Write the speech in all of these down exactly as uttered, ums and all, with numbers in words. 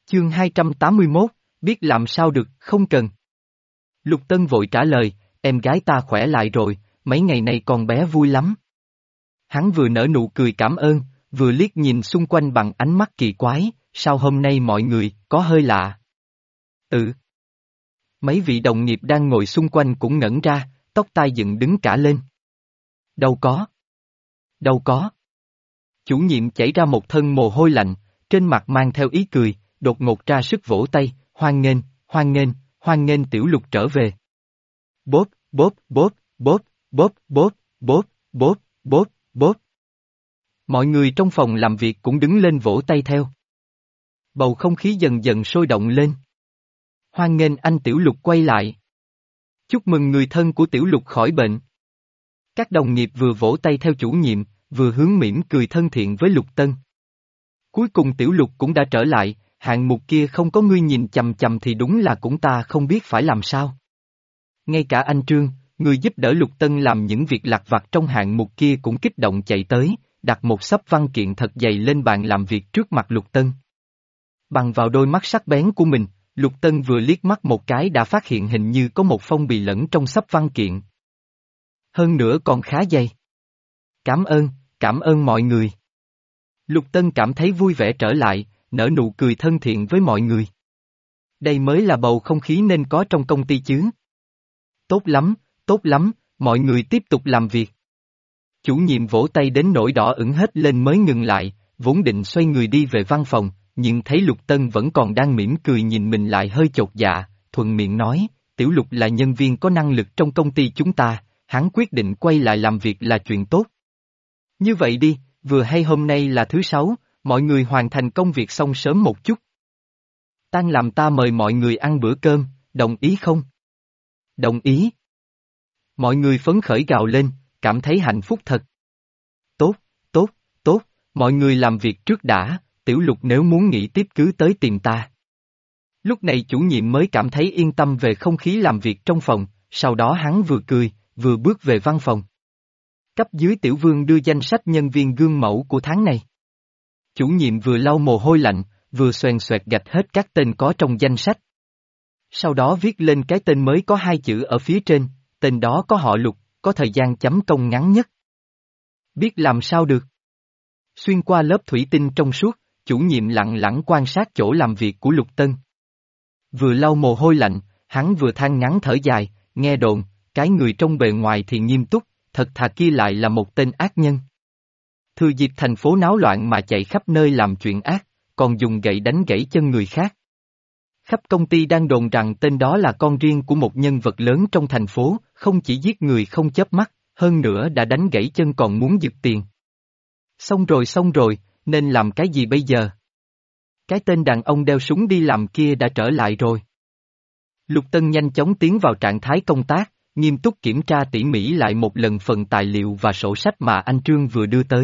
Chương hai trăm tám mươi mốt, biết làm sao được, không cần. Lục Tân vội trả lời, em gái ta khỏe lại rồi, mấy ngày nay con bé vui lắm. Hắn vừa nở nụ cười cảm ơn, vừa liếc nhìn xung quanh bằng ánh mắt kỳ quái, sao hôm nay mọi người, có hơi lạ. Ừ. Mấy vị đồng nghiệp đang ngồi xung quanh cũng ngẩn ra, tóc tai dựng đứng cả lên. Đâu có. Đâu có. Chủ nhiệm chảy ra một thân mồ hôi lạnh, trên mặt mang theo ý cười, đột ngột ra sức vỗ tay, hoan nghênh, hoan nghênh, hoan nghênh Tiểu Lục trở về. Bốp, bốp, bốp, bốp, bốp, bốp, bốp, bốp, bốp, bốp. Mọi người trong phòng làm việc cũng đứng lên vỗ tay theo. Bầu không khí dần dần sôi động lên. Hoan nghênh anh Tiểu Lục quay lại. Chúc mừng người thân của Tiểu Lục khỏi bệnh. Các đồng nghiệp vừa vỗ tay theo chủ nhiệm, vừa hướng mỉm cười thân thiện với Lục Tân. Cuối cùng Tiểu Lục cũng đã trở lại, hạng mục kia không có ngươi nhìn chằm chằm thì đúng là cũng ta không biết phải làm sao. Ngay cả anh Trương, người giúp đỡ Lục Tân làm những việc lặt vặt trong hạng mục kia cũng kích động chạy tới, đặt một xấp văn kiện thật dày lên bàn làm việc trước mặt Lục Tân. Bằng vào đôi mắt sắc bén của mình, Lục Tân vừa liếc mắt một cái đã phát hiện hình như có một phong bì lẫn trong xấp văn kiện. Hơn nữa còn khá dày. Cảm ơn, cảm ơn mọi người. Lục Tân cảm thấy vui vẻ trở lại, nở nụ cười thân thiện với mọi người. Đây mới là bầu không khí nên có trong công ty chứ. Tốt lắm, tốt lắm, mọi người tiếp tục làm việc. Chủ nhiệm vỗ tay đến nỗi đỏ ửng hết lên mới ngừng lại, vốn định xoay người đi về văn phòng, nhưng thấy Lục Tân vẫn còn đang mỉm cười nhìn mình lại hơi chột dạ, thuận miệng nói, Tiểu Lục là nhân viên có năng lực trong công ty chúng ta, hắn quyết định quay lại làm việc là chuyện tốt. Như vậy đi, vừa hay hôm nay là thứ sáu, mọi người hoàn thành công việc xong sớm một chút. Tan làm ta mời mọi người ăn bữa cơm, đồng ý không? Đồng ý. Mọi người phấn khởi gào lên, cảm thấy hạnh phúc thật. Tốt, tốt, tốt, mọi người làm việc trước đã, Tiểu Lục nếu muốn nghỉ tiếp cứ tới tìm ta. Lúc này chủ nhiệm mới cảm thấy yên tâm về không khí làm việc trong phòng, sau đó hắn vừa cười, vừa bước về văn phòng. Cấp dưới Tiểu Vương đưa danh sách nhân viên gương mẫu của tháng này. Chủ nhiệm vừa lau mồ hôi lạnh, vừa xoèn xoẹt gạch hết các tên có trong danh sách. Sau đó viết lên cái tên mới có hai chữ ở phía trên, tên đó có họ Lục, có thời gian chấm công ngắn nhất. Biết làm sao được. Xuyên qua lớp thủy tinh trong suốt, chủ nhiệm lặng lặng quan sát chỗ làm việc của Lục Tân. Vừa lau mồ hôi lạnh, hắn vừa than ngắn thở dài, nghe đồn, cái người trong bề ngoài thì nghiêm túc, thật thà kia lại là một tên ác nhân. Thừa dịp thành phố náo loạn mà chạy khắp nơi làm chuyện ác, còn dùng gậy đánh gãy chân người khác. Khắp công ty đang đồn rằng tên đó là con riêng của một nhân vật lớn trong thành phố, không chỉ giết người không chớp mắt, hơn nữa đã đánh gãy chân còn muốn giật tiền. Xong rồi xong rồi, nên làm cái gì bây giờ? Cái tên đàn ông đeo súng đi làm kia đã trở lại rồi. Lục Tân nhanh chóng tiến vào trạng thái công tác, nghiêm túc kiểm tra tỉ mỉ lại một lần phần tài liệu và sổ sách mà anh Trương vừa đưa tới.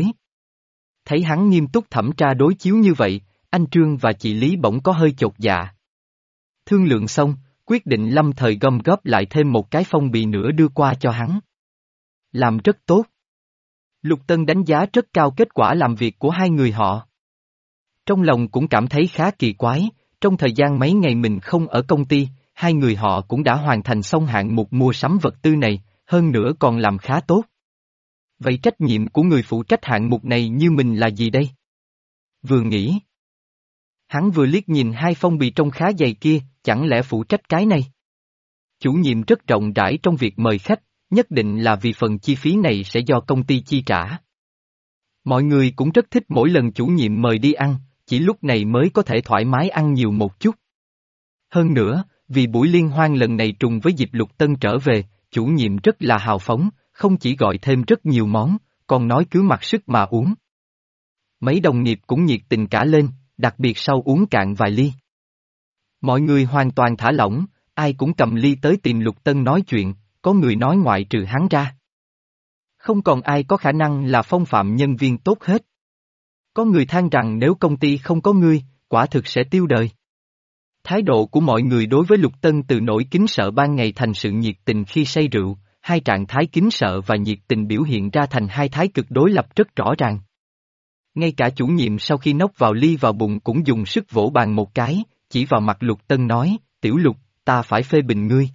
Thấy hắn nghiêm túc thẩm tra đối chiếu như vậy, anh Trương và chị Lý bỗng có hơi chột dạ. Thương lượng xong, quyết định lâm thời gom góp lại thêm một cái phong bì nữa đưa qua cho hắn. Làm rất tốt. Lục Tân đánh giá rất cao kết quả làm việc của hai người họ. Trong lòng cũng cảm thấy khá kỳ quái, trong thời gian mấy ngày mình không ở công ty, hai người họ cũng đã hoàn thành xong hạng mục mua sắm vật tư này, hơn nữa còn làm khá tốt. Vậy trách nhiệm của người phụ trách hạng mục này như mình là gì đây? Vừa nghĩ. Hắn vừa liếc nhìn hai phong bì trong khá dày kia, chẳng lẽ phụ trách cái này? Chủ nhiệm rất rộng rãi trong việc mời khách, nhất định là vì phần chi phí này sẽ do công ty chi trả. Mọi người cũng rất thích mỗi lần chủ nhiệm mời đi ăn, chỉ lúc này mới có thể thoải mái ăn nhiều một chút. Hơn nữa, vì buổi liên hoan lần này trùng với dịp Lục Tân trở về, chủ nhiệm rất là hào phóng, không chỉ gọi thêm rất nhiều món, còn nói cứ mặc sức mà uống. Mấy đồng nghiệp cũng nhiệt tình cả lên, đặc biệt sau uống cạn vài ly. Mọi người hoàn toàn thả lỏng, ai cũng cầm ly tới tìm Lục Tân nói chuyện, có người nói ngoại trừ hắn ra. Không còn ai có khả năng là phong phạm nhân viên tốt hết. Có người than rằng nếu công ty không có ngươi, quả thực sẽ tiêu đời. Thái độ của mọi người đối với Lục Tân từ nỗi kính sợ ban ngày thành sự nhiệt tình khi say rượu, hai trạng thái kính sợ và nhiệt tình biểu hiện ra thành hai thái cực đối lập rất rõ ràng. Ngay cả chủ nhiệm sau khi nốc vào ly vào bụng cũng dùng sức vỗ bàn một cái, chỉ vào mặt Lục Tân nói, Tiểu Lục, ta phải phê bình ngươi.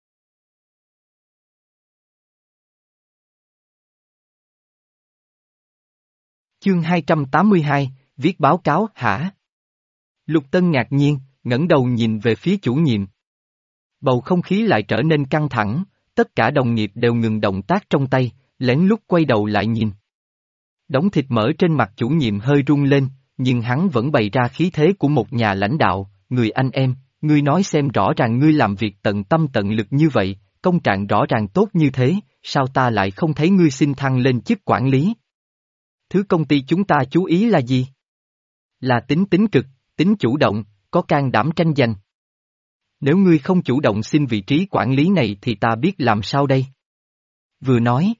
Chương hai trăm tám mươi hai, viết báo cáo hả? Lục Tân ngạc nhiên, ngẩng đầu nhìn về phía chủ nhiệm. Bầu không khí lại trở nên căng thẳng, tất cả đồng nghiệp đều ngừng động tác trong tay, lén lút quay đầu lại nhìn. Đống thịt mỡ trên mặt chủ nhiệm hơi rung lên, nhưng hắn vẫn bày ra khí thế của một nhà lãnh đạo, người anh em, ngươi nói xem rõ ràng ngươi làm việc tận tâm tận lực như vậy, công trạng rõ ràng tốt như thế, sao ta lại không thấy ngươi xin thăng lên chức quản lý? Thứ công ty chúng ta chú ý là gì? Là tính tính cực, tính chủ động, có can đảm tranh giành. Nếu ngươi không chủ động xin vị trí quản lý này thì ta biết làm sao đây? Vừa nói.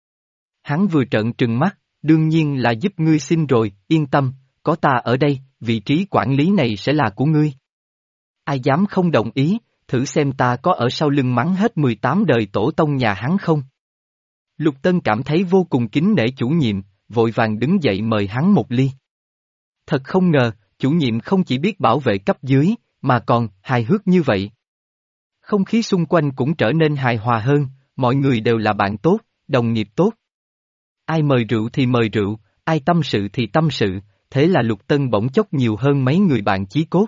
Hắn vừa trợn trừng mắt, đương nhiên là giúp ngươi xin rồi, yên tâm, có ta ở đây, vị trí quản lý này sẽ là của ngươi. Ai dám không đồng ý, thử xem ta có ở sau lưng mắng hết mười tám đời tổ tông nhà hắn không? Lục Tân cảm thấy vô cùng kính nể chủ nhiệm, vội vàng đứng dậy mời hắn một ly. Thật không ngờ, chủ nhiệm không chỉ biết bảo vệ cấp dưới, mà còn hài hước như vậy. Không khí xung quanh cũng trở nên hài hòa hơn, mọi người đều là bạn tốt, đồng nghiệp tốt. Ai mời rượu thì mời rượu, ai tâm sự thì tâm sự, thế là Lục Tân bỗng chốc nhiều hơn mấy người bạn chí cốt.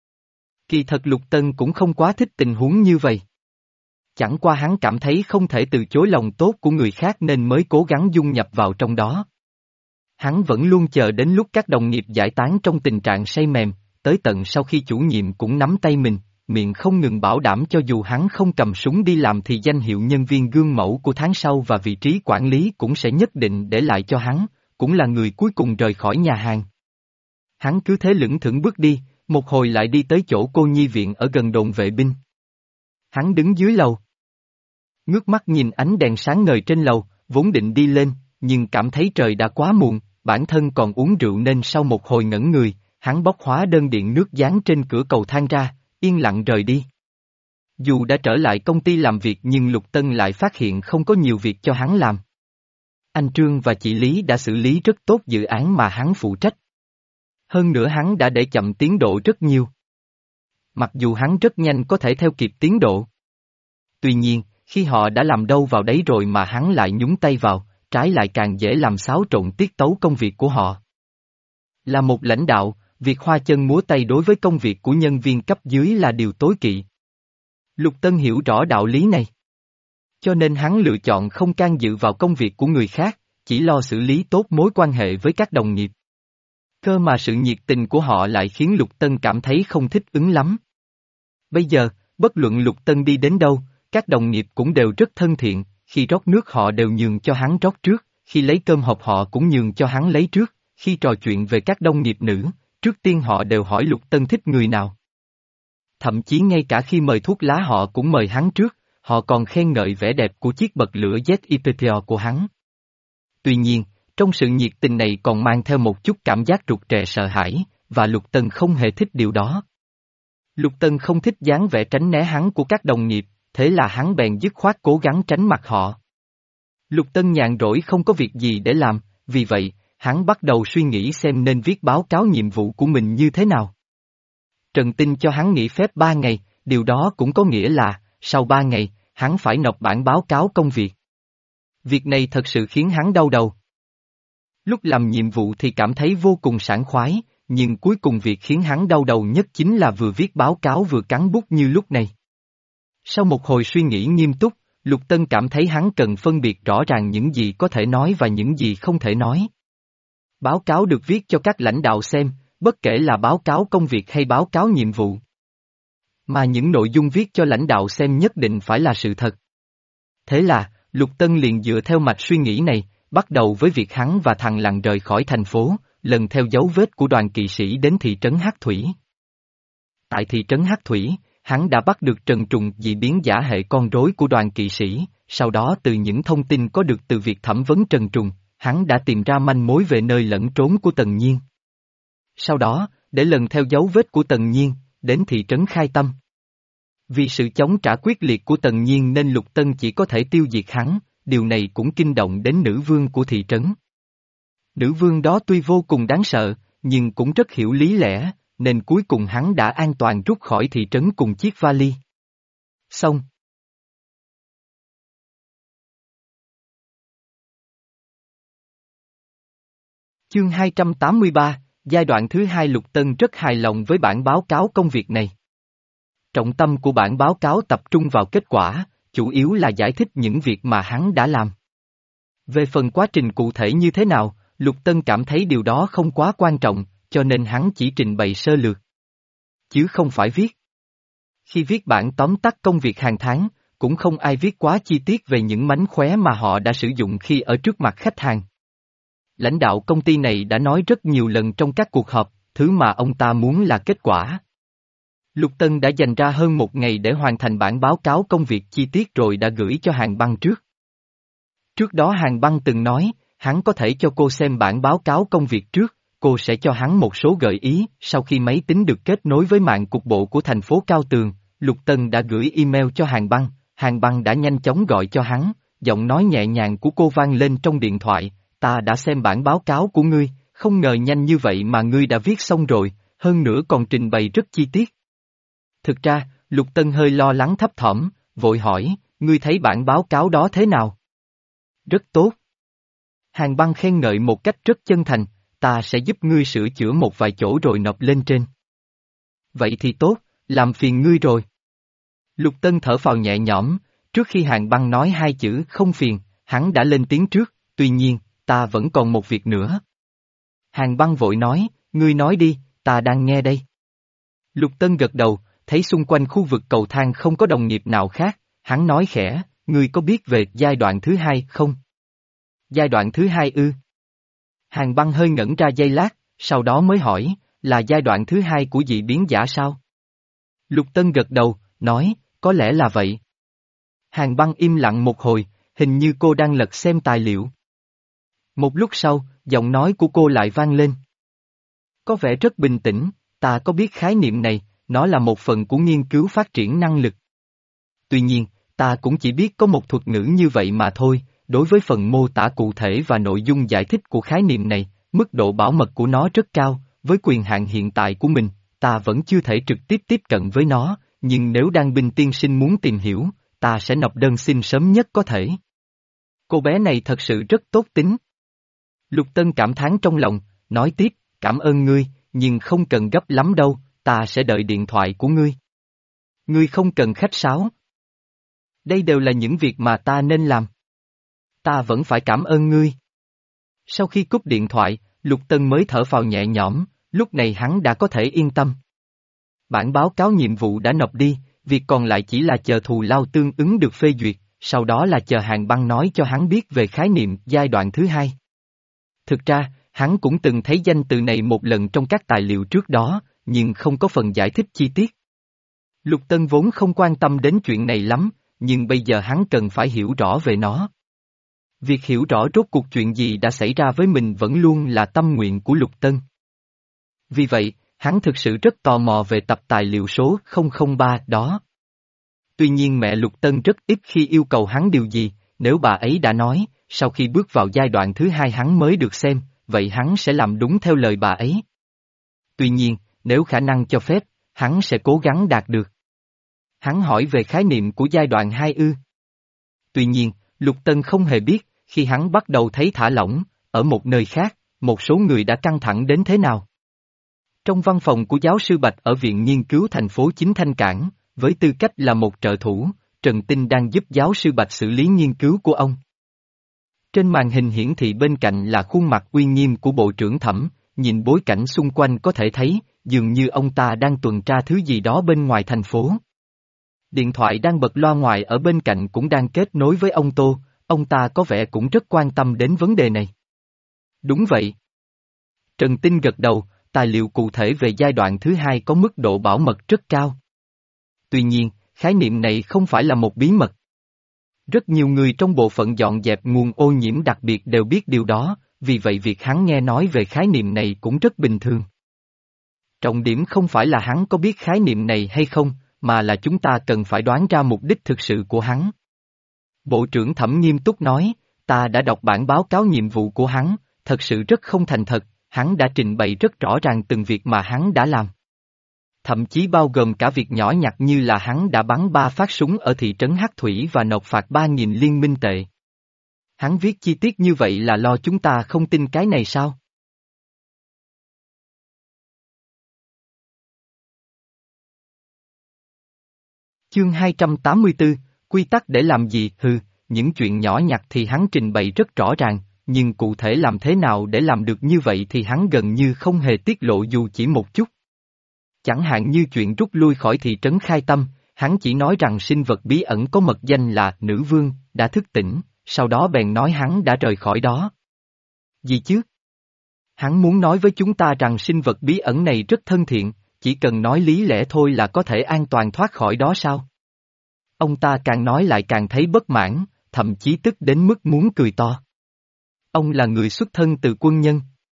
Kỳ thật Lục Tân cũng không quá thích tình huống như vậy. Chẳng qua hắn cảm thấy không thể từ chối lòng tốt của người khác nên mới cố gắng dung nhập vào trong đó. Hắn vẫn luôn chờ đến lúc các đồng nghiệp giải tán trong tình trạng say mềm, tới tận sau khi chủ nhiệm cũng nắm tay mình, miệng không ngừng bảo đảm cho dù hắn không cầm súng đi làm thì danh hiệu nhân viên gương mẫu của tháng sau và vị trí quản lý cũng sẽ nhất định để lại cho hắn, cũng là người cuối cùng rời khỏi nhà hàng. Hắn cứ thế lững thững bước đi, một hồi lại đi tới chỗ cô nhi viện ở gần đồn vệ binh. Hắn đứng dưới lầu. Ngước mắt nhìn ánh đèn sáng ngời trên lầu, vốn định đi lên, nhưng cảm thấy trời đã quá muộn, bản thân còn uống rượu nên sau một hồi ngẩn người, hắn bóc hóa đơn điện nước dán trên cửa cầu thang ra, yên lặng rời đi. Dù đã trở lại công ty làm việc nhưng Lục Tân lại phát hiện không có nhiều việc cho hắn làm. Anh Trương và chị Lý đã xử lý rất tốt dự án mà hắn phụ trách. Hơn nữa hắn đã để chậm tiến độ rất nhiều. Mặc dù hắn rất nhanh có thể theo kịp tiến độ. Tuy nhiên, khi họ đã làm đâu vào đấy rồi mà hắn lại nhúng tay vào, trái lại càng dễ làm xáo trộn tiết tấu công việc của họ. Là một lãnh đạo, việc hoa chân múa tay đối với công việc của nhân viên cấp dưới là điều tối kỵ. Lục Tân hiểu rõ đạo lý này. Cho nên hắn lựa chọn không can dự vào công việc của người khác, chỉ lo xử lý tốt mối quan hệ với các đồng nghiệp. Cơ mà sự nhiệt tình của họ lại khiến Lục Tân cảm thấy không thích ứng lắm. Bây giờ, bất luận Lục Tân đi đến đâu, các đồng nghiệp cũng đều rất thân thiện, khi rót nước họ đều nhường cho hắn rót trước, khi lấy cơm hộp họ cũng nhường cho hắn lấy trước, khi trò chuyện về các đồng nghiệp nữ, trước tiên họ đều hỏi Lục Tân thích người nào. Thậm chí ngay cả khi mời thuốc lá họ cũng mời hắn trước, họ còn khen ngợi vẻ đẹp của chiếc bật lửa Z I P P O của hắn. Tuy nhiên, trong sự nhiệt tình này còn mang theo một chút cảm giác rụt rè sợ hãi, và Lục Tân không hề thích điều đó. Lục Tân không thích dáng vẻ tránh né hắn của các đồng nghiệp, thế là hắn bèn dứt khoát cố gắng tránh mặt họ. Lục Tân nhàn rỗi không có việc gì để làm, vì vậy, hắn bắt đầu suy nghĩ xem nên viết báo cáo nhiệm vụ của mình như thế nào. Trần Tinh cho hắn nghỉ phép ba ngày, điều đó cũng có nghĩa là, sau ba ngày, hắn phải nộp bản báo cáo công việc. Việc này thật sự khiến hắn đau đầu. Lúc làm nhiệm vụ thì cảm thấy vô cùng sảng khoái, nhưng cuối cùng việc khiến hắn đau đầu nhất chính là vừa viết báo cáo vừa cắn bút như lúc này. Sau một hồi suy nghĩ nghiêm túc, Lục Tân cảm thấy hắn cần phân biệt rõ ràng những gì có thể nói và những gì không thể nói. Báo cáo được viết cho các lãnh đạo xem, bất kể là báo cáo công việc hay báo cáo nhiệm vụ. Mà những nội dung viết cho lãnh đạo xem nhất định phải là sự thật. Thế là, Lục Tân liền dựa theo mạch suy nghĩ này, bắt đầu với việc hắn và thằng Lằn rời khỏi thành phố, lần theo dấu vết của đoàn kỵ sĩ đến thị trấn Hắc Thủy. Tại thị trấn Hắc Thủy, hắn đã bắt được Trần Trùng dị biến giả hệ con rối của đoàn kỵ sĩ, sau đó từ những thông tin có được từ việc thẩm vấn Trần Trùng, hắn đã tìm ra manh mối về nơi lẫn trốn của Tần Nhiên. Sau đó, để lần theo dấu vết của Tần Nhiên, đến thị trấn Khai Tâm. Vì sự chống trả quyết liệt của Tần Nhiên nên Lục Tân chỉ có thể tiêu diệt hắn, điều này cũng kinh động đến nữ vương của thị trấn. Nữ vương đó tuy vô cùng đáng sợ, nhưng cũng rất hiểu lý lẽ, nên cuối cùng hắn đã an toàn rút khỏi thị trấn cùng chiếc vali. Xong. Chương hai trăm tám mươi ba, giai đoạn thứ hai. Lục Tân rất hài lòng với bản báo cáo công việc này. Trọng tâm của bản báo cáo tập trung vào kết quả, chủ yếu là giải thích những việc mà hắn đã làm. Về phần quá trình cụ thể như thế nào, Lục Tân cảm thấy điều đó không quá quan trọng, cho nên hắn chỉ trình bày sơ lược. Chứ không phải viết. Khi viết bản tóm tắt công việc hàng tháng, cũng không ai viết quá chi tiết về những mánh khóe mà họ đã sử dụng khi ở trước mặt khách hàng. Lãnh đạo công ty này đã nói rất nhiều lần trong các cuộc họp, thứ mà ông ta muốn là kết quả. Lục Tân đã dành ra hơn một ngày để hoàn thành bản báo cáo công việc chi tiết rồi đã gửi cho Hàn Băng trước. Trước đó Hàn Băng từng nói, hắn có thể cho cô xem bản báo cáo công việc trước, cô sẽ cho hắn một số gợi ý. Sau khi máy tính được kết nối với mạng cục bộ của thành phố Cao Tường, Lục Tân đã gửi email cho Hàn Băng, Hàn Băng đã nhanh chóng gọi cho hắn, giọng nói nhẹ nhàng của cô vang lên trong điện thoại, ta đã xem bản báo cáo của ngươi, không ngờ nhanh như vậy mà ngươi đã viết xong rồi, hơn nữa còn trình bày rất chi tiết. Thực ra, Lục Tân hơi lo lắng thấp thỏm, vội hỏi, ngươi thấy bản báo cáo đó thế nào? Rất tốt. Hàn Băng khen ngợi một cách rất chân thành, ta sẽ giúp ngươi sửa chữa một vài chỗ rồi nộp lên trên. Vậy thì tốt, làm phiền ngươi rồi. Lục Tân thở phào nhẹ nhõm, trước khi Hàn Băng nói hai chữ không phiền, hắn đã lên tiếng trước, tuy nhiên, ta vẫn còn một việc nữa. Hàn Băng vội nói, ngươi nói đi, ta đang nghe đây. Lục Tân gật đầu, thấy xung quanh khu vực cầu thang không có đồng nghiệp nào khác, hắn nói khẽ, ngươi có biết về giai đoạn thứ hai không? Giai đoạn thứ hai ư? Hàn Băng hơi ngẩn ra giây lát, sau đó mới hỏi, là giai đoạn thứ hai của dị biến giả sao? Lục Tân gật đầu, nói, có lẽ là vậy. Hàn Băng im lặng một hồi, hình như cô đang lật xem tài liệu. Một lúc sau, giọng nói của cô lại vang lên. Có vẻ rất bình tĩnh, ta có biết khái niệm này, nó là một phần của nghiên cứu phát triển năng lực. Tuy nhiên, ta cũng chỉ biết có một thuật ngữ như vậy mà thôi, đối với phần mô tả cụ thể và nội dung giải thích của khái niệm này, mức độ bảo mật của nó rất cao, với quyền hạn hiện tại của mình, ta vẫn chưa thể trực tiếp tiếp cận với nó, nhưng nếu Đan Binh tiên sinh muốn tìm hiểu, ta sẽ nộp đơn xin sớm nhất có thể. Cô bé này thật sự rất tốt tính. Lục Tân cảm thán trong lòng, nói tiếp, cảm ơn ngươi, nhưng không cần gấp lắm đâu, ta sẽ đợi điện thoại của ngươi. Ngươi không cần khách sáo. Đây đều là những việc mà ta nên làm. Ta vẫn phải cảm ơn ngươi. Sau khi cúp điện thoại, Lục Tân mới thở phào nhẹ nhõm, lúc này hắn đã có thể yên tâm. Bản báo cáo nhiệm vụ đã nộp đi, việc còn lại chỉ là chờ thù lao tương ứng được phê duyệt, sau đó là chờ Hàn Băng nói cho hắn biết về khái niệm giai đoạn thứ hai. Thực ra, hắn cũng từng thấy danh từ này một lần trong các tài liệu trước đó, nhưng không có phần giải thích chi tiết. Lục Tân vốn không quan tâm đến chuyện này lắm, nhưng bây giờ hắn cần phải hiểu rõ về nó. Việc hiểu rõ rốt cuộc chuyện gì đã xảy ra với mình vẫn luôn là tâm nguyện của Lục Tân. Vì vậy, hắn thực sự rất tò mò về tập tài liệu số không không ba đó. Tuy nhiên mẹ Lục Tân rất ít khi yêu cầu hắn điều gì, nếu bà ấy đã nói, sau khi bước vào giai đoạn thứ hai hắn mới được xem, vậy hắn sẽ làm đúng theo lời bà ấy. Tuy nhiên, nếu khả năng cho phép, hắn sẽ cố gắng đạt được. Hắn hỏi về khái niệm của giai đoạn hai ư. Tuy nhiên, Lục Tân không hề biết, khi hắn bắt đầu thấy thả lỏng, ở một nơi khác, một số người đã căng thẳng đến thế nào. Trong văn phòng của giáo sư Bạch ở Viện Nghiên cứu thành phố Chính Thanh Cảng, với tư cách là một trợ thủ, Trần Tinh đang giúp giáo sư Bạch xử lý nghiên cứu của ông. Trên màn hình hiển thị bên cạnh là khuôn mặt uy nghiêm của Bộ trưởng Thẩm, nhìn bối cảnh xung quanh có thể thấy, dường như ông ta đang tuần tra thứ gì đó bên ngoài thành phố. Điện thoại đang bật loa ngoài ở bên cạnh cũng đang kết nối với ông Tô, ông ta có vẻ cũng rất quan tâm đến vấn đề này. Đúng vậy. Trần Tinh gật đầu, tài liệu cụ thể về giai đoạn thứ hai có mức độ bảo mật rất cao. Tuy nhiên, khái niệm này không phải là một bí mật. Rất nhiều người trong bộ phận dọn dẹp nguồn ô nhiễm đặc biệt đều biết điều đó, vì vậy việc hắn nghe nói về khái niệm này cũng rất bình thường. Trọng điểm không phải là hắn có biết khái niệm này hay không, mà là chúng ta cần phải đoán ra mục đích thực sự của hắn. Bộ trưởng Thẩm nghiêm túc nói, ta đã đọc bản báo cáo nhiệm vụ của hắn, thật sự rất không thành thật, hắn đã trình bày rất rõ ràng từng việc mà hắn đã làm. thậm chí bao gồm cả việc nhỏ nhặt như là hắn đã bắn ba phát súng ở thị trấn Hắc Thủy và nộp phạt ba nghìn liên minh tệ. Hắn viết chi tiết như vậy là lo chúng ta không tin cái này sao? Chương hai trăm tám mươi tư, quy tắc để làm gì? Hừ, những chuyện nhỏ nhặt thì hắn trình bày rất rõ ràng, nhưng cụ thể làm thế nào để làm được như vậy thì hắn gần như không hề tiết lộ dù chỉ một chút. Chẳng hạn như chuyện rút lui khỏi thị trấn Khai Tâm, hắn chỉ nói rằng sinh vật bí ẩn có mật danh là Nữ Vương, đã thức tỉnh, sau đó bèn nói hắn đã rời khỏi đó. Gì chứ? Hắn muốn nói với chúng ta rằng sinh vật bí ẩn này rất thân thiện, chỉ cần nói lý lẽ thôi là có thể an toàn thoát khỏi đó sao? Ông ta càng nói lại càng thấy bất mãn, thậm chí tức đến mức muốn cười to. Ông là người xuất thân từ quân nhân.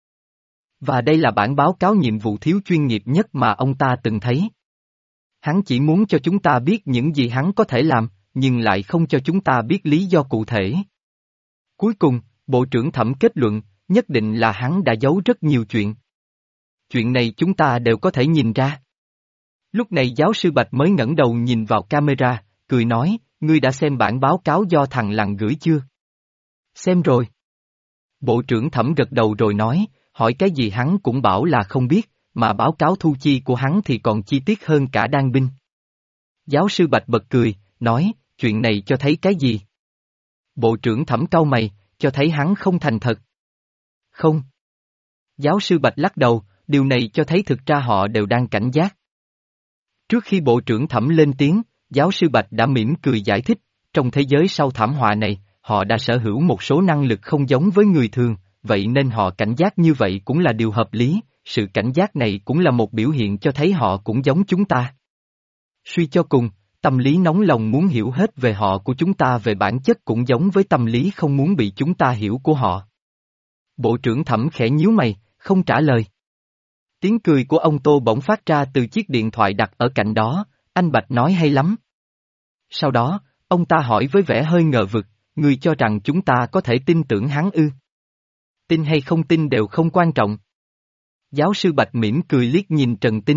Và đây là bản báo cáo nhiệm vụ thiếu chuyên nghiệp nhất mà ông ta từng thấy. Hắn chỉ muốn cho chúng ta biết những gì hắn có thể làm, nhưng lại không cho chúng ta biết lý do cụ thể. Cuối cùng, Bộ trưởng Thẩm kết luận, nhất định là hắn đã giấu rất nhiều chuyện. Chuyện này chúng ta đều có thể nhìn ra. Lúc này giáo sư Bạch mới ngẩng đầu nhìn vào camera, cười nói, ngươi đã xem bản báo cáo do thằng Lằn gửi chưa? Xem rồi. Bộ trưởng Thẩm gật đầu rồi nói, hỏi cái gì hắn cũng bảo là không biết, mà báo cáo thu chi của hắn thì còn chi tiết hơn cả Đan binh. Giáo sư Bạch bật cười, nói, chuyện này cho thấy cái gì? Bộ trưởng Thẩm cau mày, cho thấy hắn không thành thật. Không. Giáo sư Bạch lắc đầu, điều này cho thấy thực ra họ đều đang cảnh giác. Trước khi Bộ trưởng Thẩm lên tiếng, giáo sư Bạch đã mỉm cười giải thích, trong thế giới sau thảm họa này, họ đã sở hữu một số năng lực không giống với người thường, vậy nên họ cảnh giác như vậy cũng là điều hợp lý, sự cảnh giác này cũng là một biểu hiện cho thấy họ cũng giống chúng ta. Suy cho cùng, tâm lý nóng lòng muốn hiểu hết về họ của chúng ta về bản chất cũng giống với tâm lý không muốn bị chúng ta hiểu của họ. Bộ trưởng Thẩm khẽ nhíu mày, không trả lời. Tiếng cười của ông Tô bỗng phát ra từ chiếc điện thoại đặt ở cạnh đó, anh Bạch nói hay lắm. Sau đó, ông ta hỏi với vẻ hơi ngờ vực, ngươi cho rằng chúng ta có thể tin tưởng hắn ư? Tin hay không tin đều không quan trọng. Giáo sư Bạch mỉm cười liếc nhìn Trần Tinh.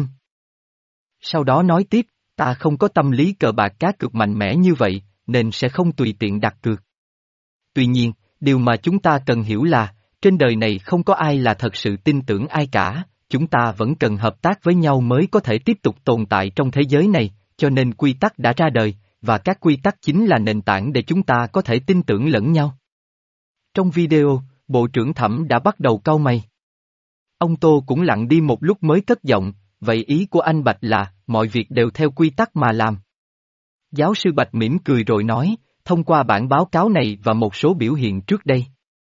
Sau đó nói tiếp, ta không có tâm lý cờ bạc cá cược mạnh mẽ như vậy, nên sẽ không tùy tiện đặt cược. Tuy nhiên, điều mà chúng ta cần hiểu là, trên đời này không có ai là thật sự tin tưởng ai cả, chúng ta vẫn cần hợp tác với nhau mới có thể tiếp tục tồn tại trong thế giới này, cho nên quy tắc đã ra đời, và các quy tắc chính là nền tảng để chúng ta có thể tin tưởng lẫn nhau. Trong video, Bộ trưởng Thẩm đã bắt đầu cau mày. Ông Tô cũng lặng đi một lúc mới cất giọng, vậy ý của anh Bạch là, mọi việc đều theo quy tắc mà làm. Giáo sư Bạch mỉm cười rồi nói, thông qua bản báo cáo này và một số biểu hiện trước đây.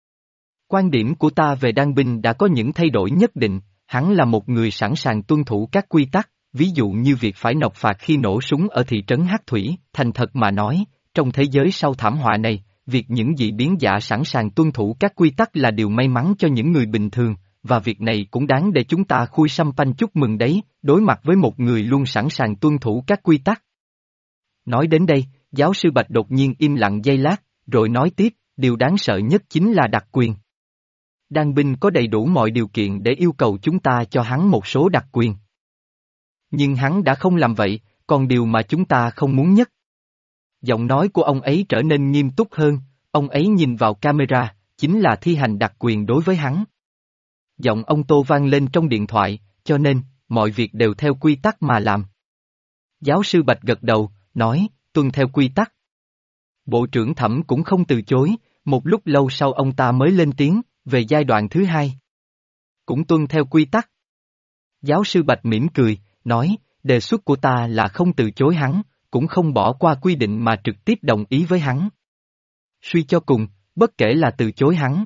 Quan điểm của ta về Đan binh đã có những thay đổi nhất định, hắn là một người sẵn sàng tuân thủ các quy tắc, ví dụ như việc phải nộp phạt khi nổ súng ở thị trấn Hắc Thủy, thành thật mà nói, trong thế giới sau thảm họa này, việc những dị biến giả sẵn sàng tuân thủ các quy tắc là điều may mắn cho những người bình thường, và việc này cũng đáng để chúng ta khui săm panh chúc mừng đấy, đối mặt với một người luôn sẵn sàng tuân thủ các quy tắc. Nói đến đây, giáo sư Bạch đột nhiên im lặng giây lát, rồi nói tiếp, điều đáng sợ nhất chính là đặc quyền. Đan binh có đầy đủ mọi điều kiện để yêu cầu chúng ta cho hắn một số đặc quyền. Nhưng hắn đã không làm vậy, còn điều mà chúng ta không muốn nhất. Giọng nói của ông ấy trở nên nghiêm túc hơn, ông ấy nhìn vào camera, chính là thi hành đặc quyền đối với hắn. Giọng ông Tô vang lên trong điện thoại, cho nên, mọi việc đều theo quy tắc mà làm. Giáo sư Bạch gật đầu, nói, tuân theo quy tắc. Bộ trưởng Thẩm cũng không từ chối, một lúc lâu sau ông ta mới lên tiếng, về giai đoạn thứ hai. Cũng tuân theo quy tắc. Giáo sư Bạch mỉm cười, nói, đề xuất của ta là không từ chối hắn, cũng không bỏ qua quy định mà trực tiếp đồng ý với hắn. Suy cho cùng, bất kể là từ chối hắn,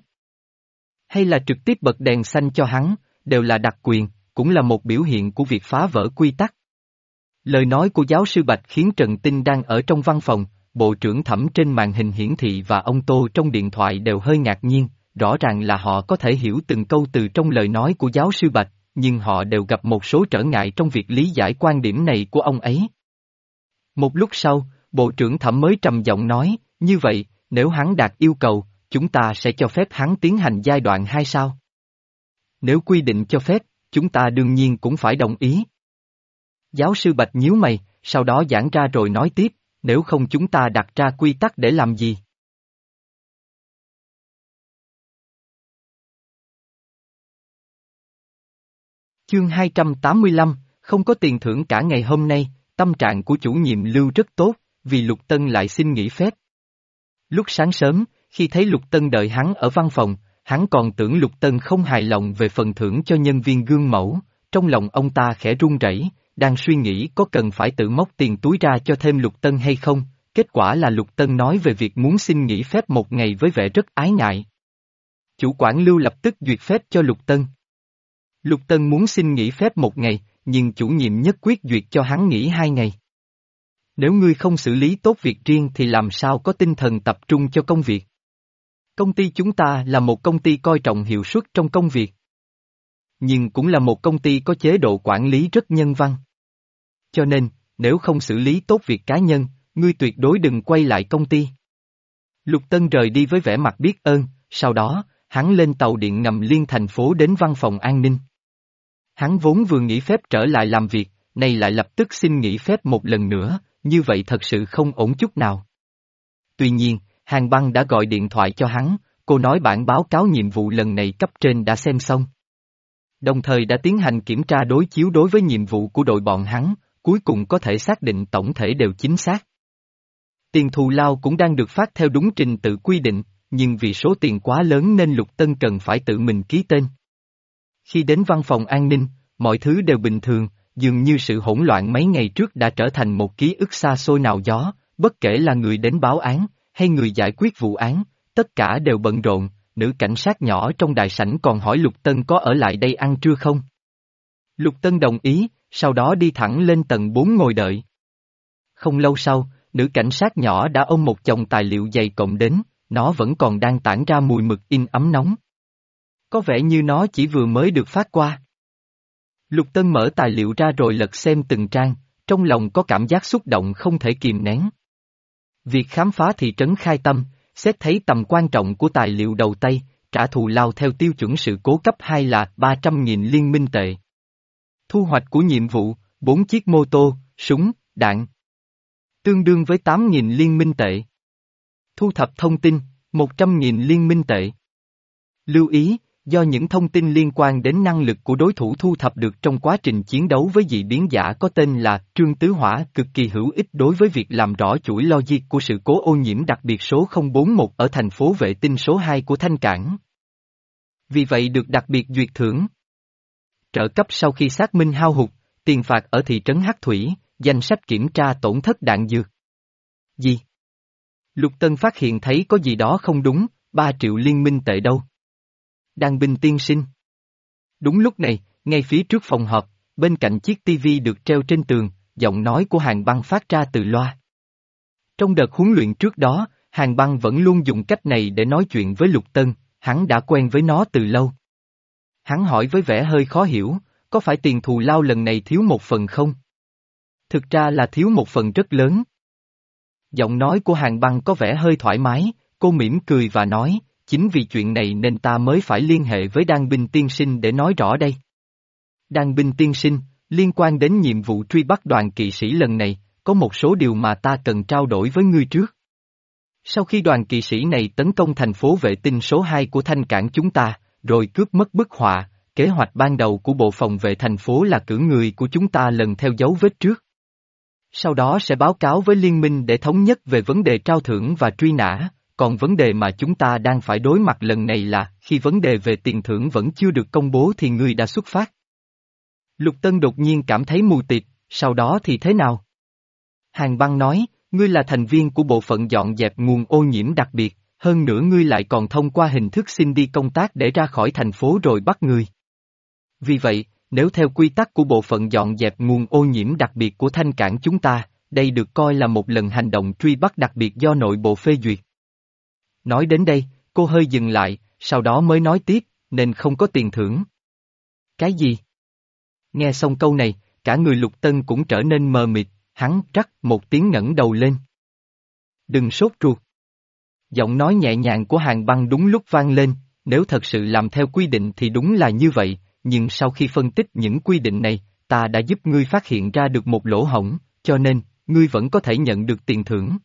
hay là trực tiếp bật đèn xanh cho hắn, đều là đặc quyền, cũng là một biểu hiện của việc phá vỡ quy tắc. Lời nói của giáo sư Bạch khiến Trần Tinh đang ở trong văn phòng, Bộ trưởng Thẩm trên màn hình hiển thị và ông Tô trong điện thoại đều hơi ngạc nhiên, rõ ràng là họ có thể hiểu từng câu từ trong lời nói của giáo sư Bạch, nhưng họ đều gặp một số trở ngại trong việc lý giải quan điểm này của ông ấy. Một lúc sau, Bộ trưởng Thẩm mới trầm giọng nói, như vậy, nếu hắn đạt yêu cầu, chúng ta sẽ cho phép hắn tiến hành giai đoạn hai sao? Nếu quy định cho phép, chúng ta đương nhiên cũng phải đồng ý. Giáo sư Bạch nhíu mày, sau đó giảng ra rồi nói tiếp, nếu không chúng ta đặt ra quy tắc để làm gì? Chương hai trăm tám mươi lăm, không có tiền thưởng cả ngày hôm nay, tâm trạng của chủ nhiệm Lưu rất tốt, vì Lục Tân lại xin nghỉ phép. Lúc sáng sớm, khi thấy Lục Tân đợi hắn ở văn phòng, hắn còn tưởng Lục Tân không hài lòng về phần thưởng cho nhân viên gương mẫu, trong lòng ông ta khẽ run rẩy, đang suy nghĩ có cần phải tự móc tiền túi ra cho thêm Lục Tân hay không, kết quả là Lục Tân nói về việc muốn xin nghỉ phép một ngày với vẻ rất ái ngại. Chủ quản Lưu lập tức duyệt phép cho Lục Tân. Lục Tân muốn xin nghỉ phép một ngày, nhưng chủ nhiệm nhất quyết duyệt cho hắn nghỉ hai ngày. Nếu ngươi không xử lý tốt việc riêng thì làm sao có tinh thần tập trung cho công việc? Công ty chúng ta là một công ty coi trọng hiệu suất trong công việc. Nhưng cũng là một công ty có chế độ quản lý rất nhân văn. Cho nên, nếu không xử lý tốt việc cá nhân, ngươi tuyệt đối đừng quay lại công ty. Lục Tân rời đi với vẻ mặt biết ơn, sau đó, hắn lên tàu điện ngầm liên thành phố đến văn phòng an ninh. Hắn vốn vừa nghỉ phép trở lại làm việc, nay lại lập tức xin nghỉ phép một lần nữa, như vậy thật sự không ổn chút nào. Tuy nhiên, Hàn Băng đã gọi điện thoại cho hắn, cô nói bản báo cáo nhiệm vụ lần này cấp trên đã xem xong. Đồng thời đã tiến hành kiểm tra đối chiếu đối với nhiệm vụ của đội bọn hắn, cuối cùng có thể xác định tổng thể đều chính xác. Tiền thù lao cũng đang được phát theo đúng trình tự quy định, nhưng vì số tiền quá lớn nên Lục Tân cần phải tự mình ký tên. Khi đến văn phòng an ninh, mọi thứ đều bình thường, dường như sự hỗn loạn mấy ngày trước đã trở thành một ký ức xa xôi nào gió, bất kể là người đến báo án, hay người giải quyết vụ án, tất cả đều bận rộn, nữ cảnh sát nhỏ trong đại sảnh còn hỏi Lục Tân có ở lại đây ăn trưa không. Lục Tân đồng ý, sau đó đi thẳng lên tầng bốn ngồi đợi. Không lâu sau, nữ cảnh sát nhỏ đã ôm một chồng tài liệu dày cộng đến, nó vẫn còn đang tản ra mùi mực in ấm nóng. Có vẻ như nó chỉ vừa mới được phát qua. Lục Tân mở tài liệu ra rồi lật xem từng trang, trong lòng có cảm giác xúc động không thể kìm nén. Việc khám phá thị trấn Khai Tâm, xét thấy tầm quan trọng của tài liệu đầu tay, trả thù lao theo tiêu chuẩn sự cố cấp hai là ba trăm nghìn liên minh tệ. Thu hoạch của nhiệm vụ, bốn chiếc mô tô, súng, đạn. Tương đương với tám nghìn liên minh tệ. Thu thập thông tin, một trăm nghìn liên minh tệ. Lưu ý, do những thông tin liên quan đến năng lực của đối thủ thu thập được trong quá trình chiến đấu với dị biến giả có tên là Trương Tứ Hỏa cực kỳ hữu ích đối với việc làm rõ chuỗi logic của sự cố ô nhiễm đặc biệt số không bốn một ở thành phố vệ tinh số hai của Thanh Cảng. Vì vậy được đặc biệt duyệt thưởng. Trợ cấp sau khi xác minh hao hụt, tiền phạt ở thị trấn Hắc Thủy, danh sách kiểm tra tổn thất đạn dược. Gì? Lục Tân phát hiện thấy có gì đó không đúng, ba triệu liên minh tệ đâu? Đan binh tiên sinh. Đúng lúc này, ngay phía trước phòng họp, bên cạnh chiếc tivi được treo trên tường, giọng nói của Hàn Băng phát ra từ loa. Trong đợt huấn luyện trước đó, Hàn Băng vẫn luôn dùng cách này để nói chuyện với Lục Tân, hắn đã quen với nó từ lâu. Hắn hỏi với vẻ hơi khó hiểu, có phải tiền thù lao lần này thiếu một phần không? Thực ra là thiếu một phần rất lớn. Giọng nói của Hàn Băng có vẻ hơi thoải mái, cô mỉm cười và nói, chính vì chuyện này nên ta mới phải liên hệ với Đan binh tiên sinh để nói rõ đây. Đan binh tiên sinh, liên quan đến nhiệm vụ truy bắt đoàn kỵ sĩ lần này, có một số điều mà ta cần trao đổi với ngươi trước. Sau khi đoàn kỵ sĩ này tấn công thành phố vệ tinh số hai của Thanh Cảng chúng ta, rồi cướp mất bức họa, kế hoạch ban đầu của bộ phòng vệ thành phố là cử người của chúng ta lần theo dấu vết trước. Sau đó sẽ báo cáo với liên minh để thống nhất về vấn đề trao thưởng và truy nã, còn vấn đề mà chúng ta đang phải đối mặt lần này là khi vấn đề về tiền thưởng vẫn chưa được công bố thì ngươi đã xuất phát. Lục Tân đột nhiên cảm thấy mù tịt, sau đó thì thế nào? Hàn Băng nói, ngươi là thành viên của bộ phận dọn dẹp nguồn ô nhiễm đặc biệt, hơn nữa ngươi lại còn thông qua hình thức xin đi công tác để ra khỏi thành phố rồi bắt người. Vì vậy, nếu theo quy tắc của bộ phận dọn dẹp nguồn ô nhiễm đặc biệt của Thanh Cảng chúng ta, đây được coi là một lần hành động truy bắt đặc biệt do nội bộ phê duyệt. Nói đến đây, cô hơi dừng lại, sau đó mới nói tiếp, nên không có tiền thưởng. Cái gì? Nghe xong câu này, cả người Lục Tân cũng trở nên mờ mịt, hắn rắc một tiếng ngẩng đầu lên. Đừng sốt ruột. Giọng nói nhẹ nhàng của Hàn Băng đúng lúc vang lên, nếu thật sự làm theo quy định thì đúng là như vậy, nhưng sau khi phân tích những quy định này, ta đã giúp ngươi phát hiện ra được một lỗ hổng, cho nên, ngươi vẫn có thể nhận được tiền thưởng.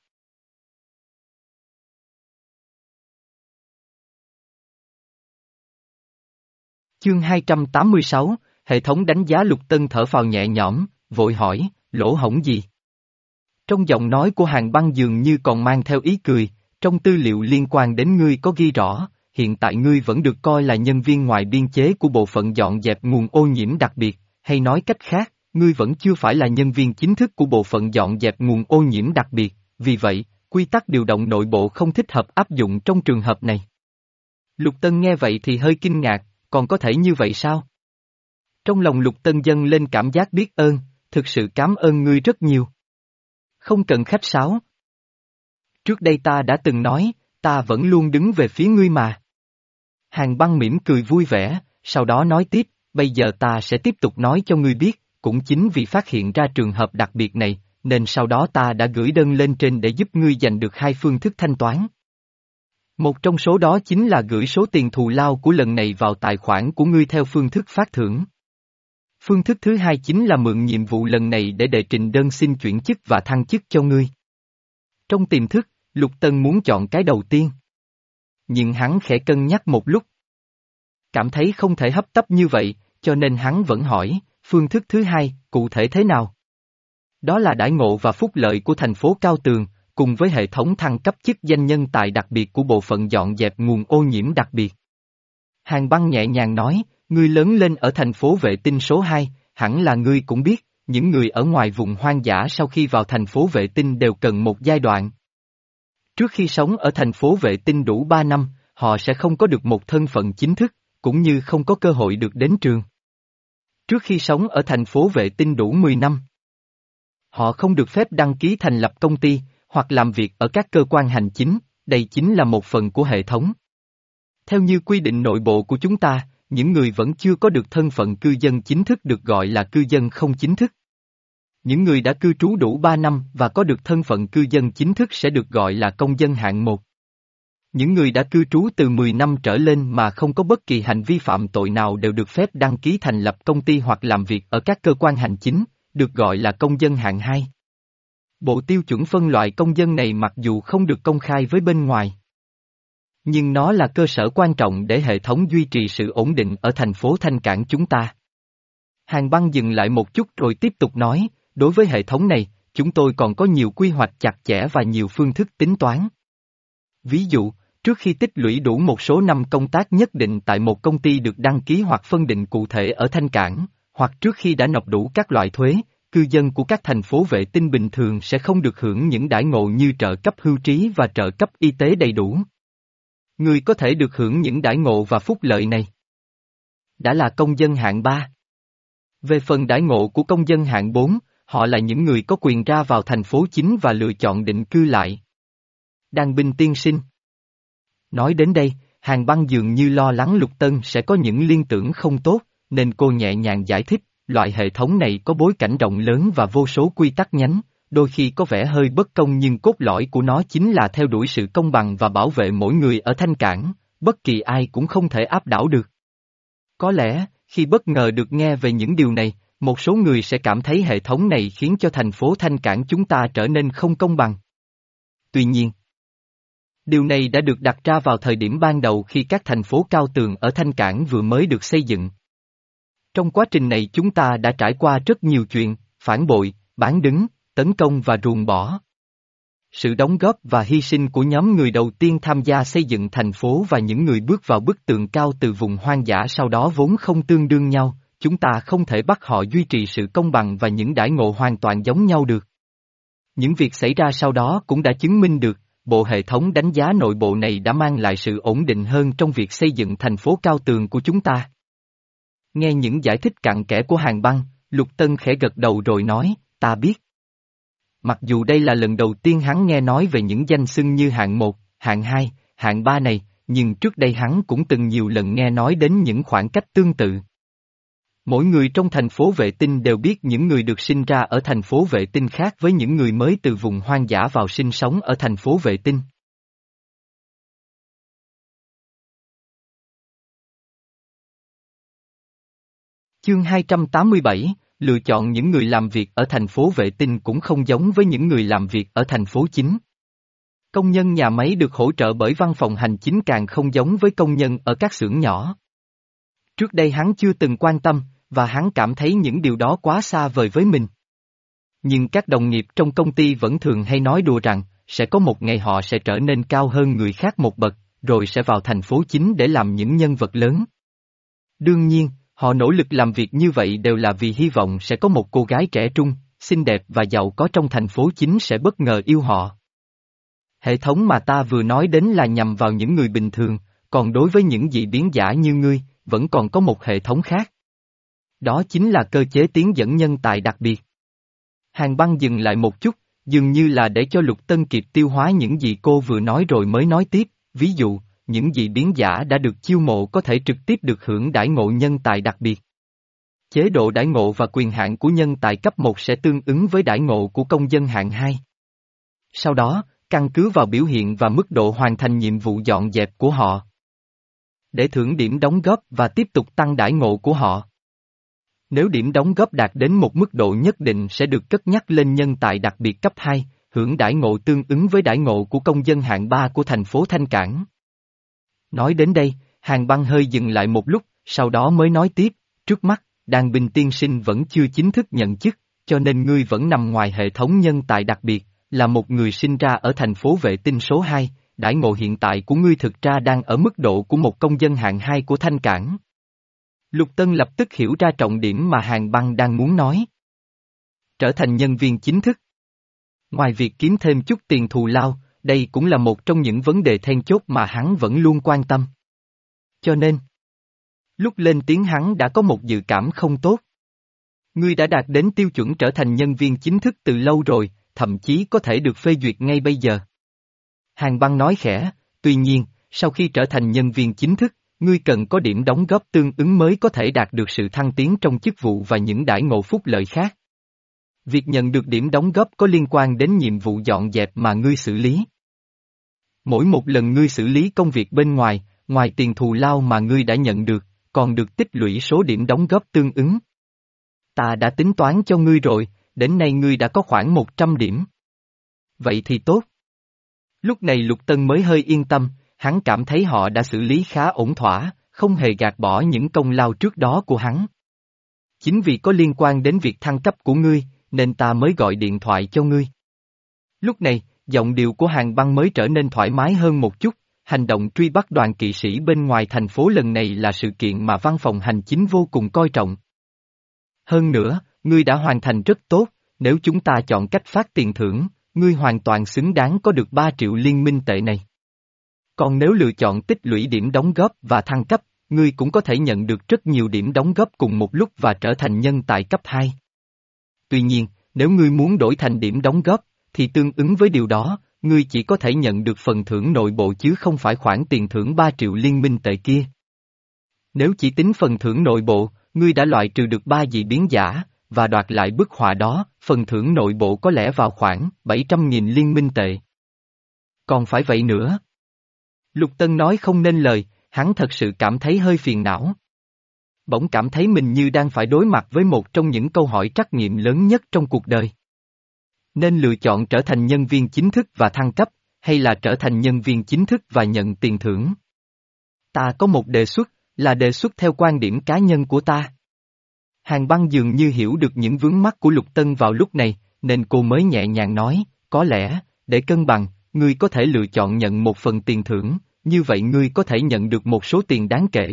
Chương hai trăm tám mươi sáu, hệ thống đánh giá Lục Tân thở phào nhẹ nhõm, vội hỏi, lỗ hổng gì? Trong giọng nói của Hàn Băng dường như còn mang theo ý cười, trong tư liệu liên quan đến ngươi có ghi rõ, hiện tại ngươi vẫn được coi là nhân viên ngoài biên chế của bộ phận dọn dẹp nguồn ô nhiễm đặc biệt, hay nói cách khác, ngươi vẫn chưa phải là nhân viên chính thức của bộ phận dọn dẹp nguồn ô nhiễm đặc biệt, vì vậy, quy tắc điều động nội bộ không thích hợp áp dụng trong trường hợp này. Lục Tân nghe vậy thì hơi kinh ngạc, còn có thể như vậy sao? Trong lòng Lục Tân dâng lên cảm giác biết ơn, thực sự cảm ơn ngươi rất nhiều. Không cần khách sáo. Trước đây ta đã từng nói, ta vẫn luôn đứng về phía ngươi mà. Hàn Băng mỉm cười vui vẻ, sau đó nói tiếp, bây giờ ta sẽ tiếp tục nói cho ngươi biết, cũng chính vì phát hiện ra trường hợp đặc biệt này, nên sau đó ta đã gửi đơn lên trên để giúp ngươi giành được hai phương thức thanh toán. Một trong số đó chính là gửi số tiền thù lao của lần này vào tài khoản của ngươi theo phương thức phát thưởng. Phương thức thứ hai chính là mượn nhiệm vụ lần này để đệ trình đơn xin chuyển chức và thăng chức cho ngươi. Trong tiềm thức, Lục Tân muốn chọn cái đầu tiên. Nhưng hắn khẽ cân nhắc một lúc. Cảm thấy không thể hấp tấp như vậy, cho nên hắn vẫn hỏi, phương thức thứ hai, cụ thể thế nào? Đó là đãi ngộ và phúc lợi của thành phố Cao Tường, cùng với hệ thống thăng cấp chức danh nhân tài đặc biệt của bộ phận dọn dẹp nguồn ô nhiễm đặc biệt. Hàn Băng nhẹ nhàng nói, ngươi lớn lên ở thành phố vệ tinh số hai, hẳn là ngươi cũng biết, những người ở ngoài vùng hoang dã sau khi vào thành phố vệ tinh đều cần một giai đoạn. Trước khi sống ở thành phố vệ tinh đủ ba năm, họ sẽ không có được một thân phận chính thức, cũng như không có cơ hội được đến trường. Trước khi sống ở thành phố vệ tinh đủ mười năm, họ không được phép đăng ký thành lập công ty, hoặc làm việc ở các cơ quan hành chính, đây chính là một phần của hệ thống. Theo như quy định nội bộ của chúng ta, những người vẫn chưa có được thân phận cư dân chính thức được gọi là cư dân không chính thức. Những người đã cư trú đủ ba năm và có được thân phận cư dân chính thức sẽ được gọi là công dân hạng một. Những người đã cư trú từ mười năm trở lên mà không có bất kỳ hành vi phạm tội nào đều được phép đăng ký thành lập công ty hoặc làm việc ở các cơ quan hành chính, được gọi là công dân hạng hai. Bộ tiêu chuẩn phân loại công dân này mặc dù không được công khai với bên ngoài, nhưng nó là cơ sở quan trọng để hệ thống duy trì sự ổn định ở thành phố Thanh Cảng chúng ta. Hàn Băng dừng lại một chút rồi tiếp tục nói, đối với hệ thống này, chúng tôi còn có nhiều quy hoạch chặt chẽ và nhiều phương thức tính toán. Ví dụ, trước khi tích lũy đủ một số năm công tác nhất định tại một công ty được đăng ký hoặc phân định cụ thể ở Thanh Cảng, hoặc trước khi đã nộp đủ các loại thuế, cư dân của các thành phố vệ tinh bình thường sẽ không được hưởng những đãi ngộ như trợ cấp hưu trí và trợ cấp y tế đầy đủ. Người có thể được hưởng những đãi ngộ và phúc lợi này đã là công dân hạng ba. Về phần đãi ngộ của công dân hạng bốn, họ là những người có quyền ra vào thành phố chính và lựa chọn định cư lại. Đan binh tiên sinh. Nói đến đây, Hàn Băng dường như lo lắng Lục Tân sẽ có những liên tưởng không tốt, nên cô nhẹ nhàng giải thích, loại hệ thống này có bối cảnh rộng lớn và vô số quy tắc nhánh, đôi khi có vẻ hơi bất công nhưng cốt lõi của nó chính là theo đuổi sự công bằng và bảo vệ mỗi người ở Thanh Cảng, bất kỳ ai cũng không thể áp đảo được. Có lẽ, khi bất ngờ được nghe về những điều này, một số người sẽ cảm thấy hệ thống này khiến cho thành phố Thanh Cảng chúng ta trở nên không công bằng. Tuy nhiên, điều này đã được đặt ra vào thời điểm ban đầu khi các thành phố cao tường ở Thanh Cảng vừa mới được xây dựng. Trong quá trình này chúng ta đã trải qua rất nhiều chuyện, phản bội, bán đứng, tấn công và ruồng bỏ. Sự đóng góp và hy sinh của nhóm người đầu tiên tham gia xây dựng thành phố và những người bước vào bức tường cao từ vùng hoang dã sau đó vốn không tương đương nhau, chúng ta không thể bắt họ duy trì sự công bằng và những đãi ngộ hoàn toàn giống nhau được. Những việc xảy ra sau đó cũng đã chứng minh được, bộ hệ thống đánh giá nội bộ này đã mang lại sự ổn định hơn trong việc xây dựng thành phố cao tường của chúng ta. Nghe những giải thích cặn kẽ của Hàn Băng, Lục Tân khẽ gật đầu rồi nói, ta biết. Mặc dù đây là lần đầu tiên hắn nghe nói về những danh xưng như hạng một, hạng hai, hạng ba này, nhưng trước đây hắn cũng từng nhiều lần nghe nói đến những khoảng cách tương tự. Mỗi người trong thành phố vệ tinh đều biết những người được sinh ra ở thành phố vệ tinh khác với những người mới từ vùng hoang dã vào sinh sống ở thành phố vệ tinh. Chương hai trăm tám mươi bảy, lựa chọn những người làm việc ở thành phố vệ tinh cũng không giống với những người làm việc ở thành phố chính. Công nhân nhà máy được hỗ trợ bởi văn phòng hành chính càng không giống với công nhân ở các xưởng nhỏ. Trước đây hắn chưa từng quan tâm, và hắn cảm thấy những điều đó quá xa vời với mình. Nhưng các đồng nghiệp trong công ty vẫn thường hay nói đùa rằng, sẽ có một ngày họ sẽ trở nên cao hơn người khác một bậc, rồi sẽ vào thành phố chính để làm những nhân vật lớn. Đương nhiên, họ nỗ lực làm việc như vậy đều là vì hy vọng sẽ có một cô gái trẻ trung, xinh đẹp và giàu có trong thành phố chính sẽ bất ngờ yêu họ. Hệ thống mà ta vừa nói đến là nhằm vào những người bình thường, còn đối với những dị biến giả như ngươi, vẫn còn có một hệ thống khác. Đó chính là cơ chế tiến dẫn nhân tài đặc biệt. Hàn Băng dừng lại một chút, dường như là để cho Lục Tân kịp tiêu hóa những gì cô vừa nói rồi mới nói tiếp, ví dụ, những dị biến giả đã được chiêu mộ có thể trực tiếp được hưởng đãi ngộ nhân tài đặc biệt. Chế độ đãi ngộ và quyền hạn của nhân tài cấp một sẽ tương ứng với đãi ngộ của công dân hạng hai. Sau đó, căn cứ vào biểu hiện và mức độ hoàn thành nhiệm vụ dọn dẹp của họ, để thưởng điểm đóng góp và tiếp tục tăng đãi ngộ của họ. Nếu điểm đóng góp đạt đến một mức độ nhất định sẽ được cất nhắc lên nhân tài đặc biệt cấp hai, hưởng đãi ngộ tương ứng với đãi ngộ của công dân hạng ba của thành phố Thanh Cảng. Nói đến đây, Hàn Băng hơi dừng lại một lúc, sau đó mới nói tiếp, trước mắt, Đan Bình tiên sinh vẫn chưa chính thức nhận chức, cho nên ngươi vẫn nằm ngoài hệ thống nhân tài đặc biệt, là một người sinh ra ở thành phố vệ tinh số hai, đãi ngộ hiện tại của ngươi thực ra đang ở mức độ của một công dân hạng hai của Thanh Cảng. Lục Tân lập tức hiểu ra trọng điểm mà Hàn Băng đang muốn nói. Trở thành nhân viên chính thức. Ngoài việc kiếm thêm chút tiền thù lao, đây cũng là một trong những vấn đề then chốt mà hắn vẫn luôn quan tâm. Cho nên, lúc lên tiếng hắn đã có một dự cảm không tốt. Ngươi đã đạt đến tiêu chuẩn trở thành nhân viên chính thức từ lâu rồi, thậm chí có thể được phê duyệt ngay bây giờ. Hàn Băng nói khẽ, tuy nhiên, sau khi trở thành nhân viên chính thức, ngươi cần có điểm đóng góp tương ứng mới có thể đạt được sự thăng tiến trong chức vụ và những đãi ngộ phúc lợi khác. Việc nhận được điểm đóng góp có liên quan đến nhiệm vụ dọn dẹp mà ngươi xử lý. Mỗi một lần ngươi xử lý công việc bên ngoài, ngoài tiền thù lao mà ngươi đã nhận được, còn được tích lũy số điểm đóng góp tương ứng. Ta đã tính toán cho ngươi rồi, đến nay ngươi đã có khoảng một trăm điểm. Vậy thì tốt. Lúc này Lục Tân mới hơi yên tâm, hắn cảm thấy họ đã xử lý khá ổn thỏa, không hề gạt bỏ những công lao trước đó của hắn. Chính vì có liên quan đến việc thăng cấp của ngươi, nên ta mới gọi điện thoại cho ngươi. Lúc này, giọng điệu của Hàn Băng mới trở nên thoải mái hơn một chút, hành động truy bắt đoàn kỵ sĩ bên ngoài thành phố lần này là sự kiện mà văn phòng hành chính vô cùng coi trọng. Hơn nữa, ngươi đã hoàn thành rất tốt, nếu chúng ta chọn cách phát tiền thưởng, ngươi hoàn toàn xứng đáng có được ba triệu liên minh tệ này. Còn nếu lựa chọn tích lũy điểm đóng góp và thăng cấp, ngươi cũng có thể nhận được rất nhiều điểm đóng góp cùng một lúc và trở thành nhân tài cấp hai. Tuy nhiên, nếu ngươi muốn đổi thành điểm đóng góp, thì tương ứng với điều đó, ngươi chỉ có thể nhận được phần thưởng nội bộ chứ không phải khoản tiền thưởng ba triệu liên minh tệ kia. Nếu chỉ tính phần thưởng nội bộ, ngươi đã loại trừ được ba dị biến giả, và đoạt lại bức họa đó, phần thưởng nội bộ có lẽ vào khoảng bảy trăm nghìn liên minh tệ. Còn phải vậy nữa. Lục Tân nói không nên lời, hắn thật sự cảm thấy hơi phiền não. Bỗng cảm thấy mình như đang phải đối mặt với một trong những câu hỏi trắc nghiệm lớn nhất trong cuộc đời. Nên lựa chọn trở thành nhân viên chính thức và thăng cấp, hay là trở thành nhân viên chính thức và nhận tiền thưởng? Ta có một đề xuất, là đề xuất theo quan điểm cá nhân của ta. Hàn Băng dường như hiểu được những vướng mắc của Lục Tân vào lúc này, nên cô mới nhẹ nhàng nói, có lẽ, để cân bằng, ngươi có thể lựa chọn nhận một phần tiền thưởng, như vậy ngươi có thể nhận được một số tiền đáng kể.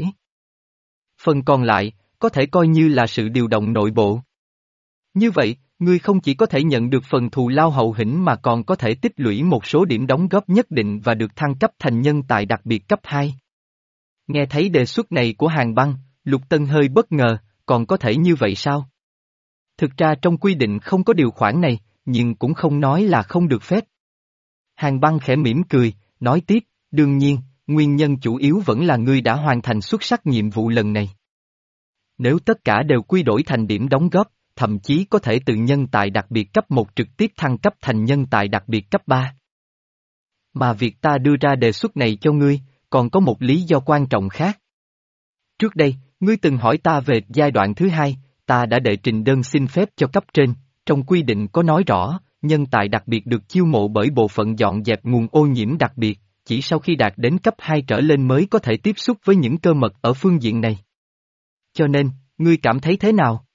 Phần còn lại, có thể coi như là sự điều động nội bộ. Như vậy, ngươi không chỉ có thể nhận được phần thù lao hậu hĩnh mà còn có thể tích lũy một số điểm đóng góp nhất định và được thăng cấp thành nhân tài đặc biệt cấp hai. Nghe thấy đề xuất này của Hàn Băng, Lục Tân hơi bất ngờ, còn có thể như vậy sao? Thực ra trong quy định không có điều khoản này, nhưng cũng không nói là không được phép. Hàn Băng khẽ mỉm cười, nói tiếp, đương nhiên, nguyên nhân chủ yếu vẫn là ngươi đã hoàn thành xuất sắc nhiệm vụ lần này. Nếu tất cả đều quy đổi thành điểm đóng góp, thậm chí có thể từ nhân tài đặc biệt cấp một trực tiếp thăng cấp thành nhân tài đặc biệt cấp ba. Mà việc ta đưa ra đề xuất này cho ngươi, còn có một lý do quan trọng khác. Trước đây, ngươi từng hỏi ta về giai đoạn thứ hai, ta đã đệ trình đơn xin phép cho cấp trên, trong quy định có nói rõ, nhân tài đặc biệt được chiêu mộ bởi bộ phận dọn dẹp nguồn ô nhiễm đặc biệt, chỉ sau khi đạt đến cấp hai trở lên mới có thể tiếp xúc với những cơ mật ở phương diện này. Cho nên, ngươi cảm thấy thế nào?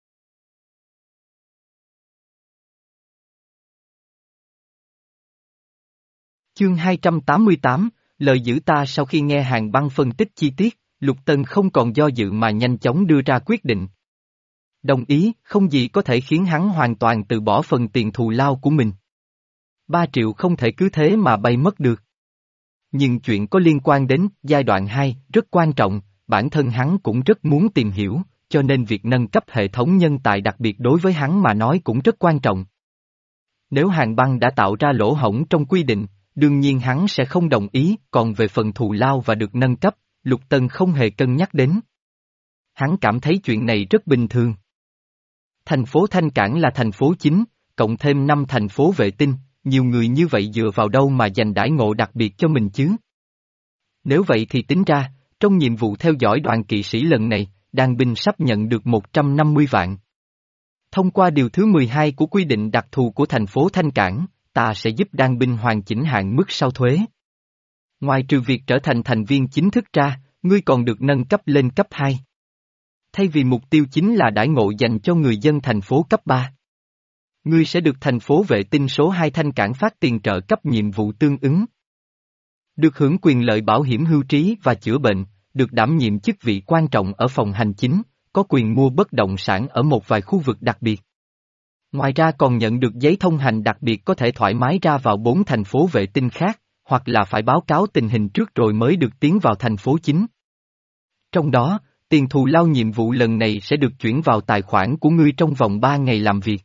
Chương hai trăm tám mươi tám, lời giữ ta. Sau khi nghe Hàn Băng phân tích chi tiết, Lục Tân không còn do dự mà nhanh chóng đưa ra quyết định. Đồng ý, không gì có thể khiến hắn hoàn toàn từ bỏ phần tiền thù lao của mình. Ba triệu không thể cứ thế mà bay mất được. Nhưng chuyện có liên quan đến giai đoạn hai rất quan trọng, bản thân hắn cũng rất muốn tìm hiểu, cho nên việc nâng cấp hệ thống nhân tài đặc biệt đối với hắn mà nói cũng rất quan trọng. Nếu Hàn Băng đã tạo ra lỗ hổng trong quy định, đương nhiên hắn sẽ không đồng ý, còn về phần thù lao và được nâng cấp, Lục Tân không hề cân nhắc đến. Hắn cảm thấy chuyện này rất bình thường. Thành phố Thanh Cảng là thành phố chính, cộng thêm năm thành phố vệ tinh, nhiều người như vậy dựa vào đâu mà dành đãi ngộ đặc biệt cho mình chứ? Nếu vậy thì tính ra, trong nhiệm vụ theo dõi đoàn kỵ sĩ lần này, Đan binh sắp nhận được một trăm năm mươi vạn. Thông qua điều thứ mười hai của quy định đặc thù của thành phố Thanh Cảng, ta sẽ giúp Đan binh hoàn chỉnh hạn mức sau thuế. Ngoài trừ việc trở thành thành viên chính thức ra, ngươi còn được nâng cấp lên cấp hai. Thay vì mục tiêu chính là đãi ngộ dành cho người dân thành phố cấp ba. Ngươi sẽ được thành phố vệ tinh số hai Thanh Cảng phát tiền trợ cấp nhiệm vụ tương ứng. Được hưởng quyền lợi bảo hiểm hưu trí và chữa bệnh, được đảm nhiệm chức vị quan trọng ở phòng hành chính, có quyền mua bất động sản ở một vài khu vực đặc biệt. Ngoài ra còn nhận được giấy thông hành đặc biệt có thể thoải mái ra vào bốn thành phố vệ tinh khác, hoặc là phải báo cáo tình hình trước rồi mới được tiến vào thành phố chính. Trong đó, tiền thù lao nhiệm vụ lần này sẽ được chuyển vào tài khoản của ngươi trong vòng ba ngày làm việc.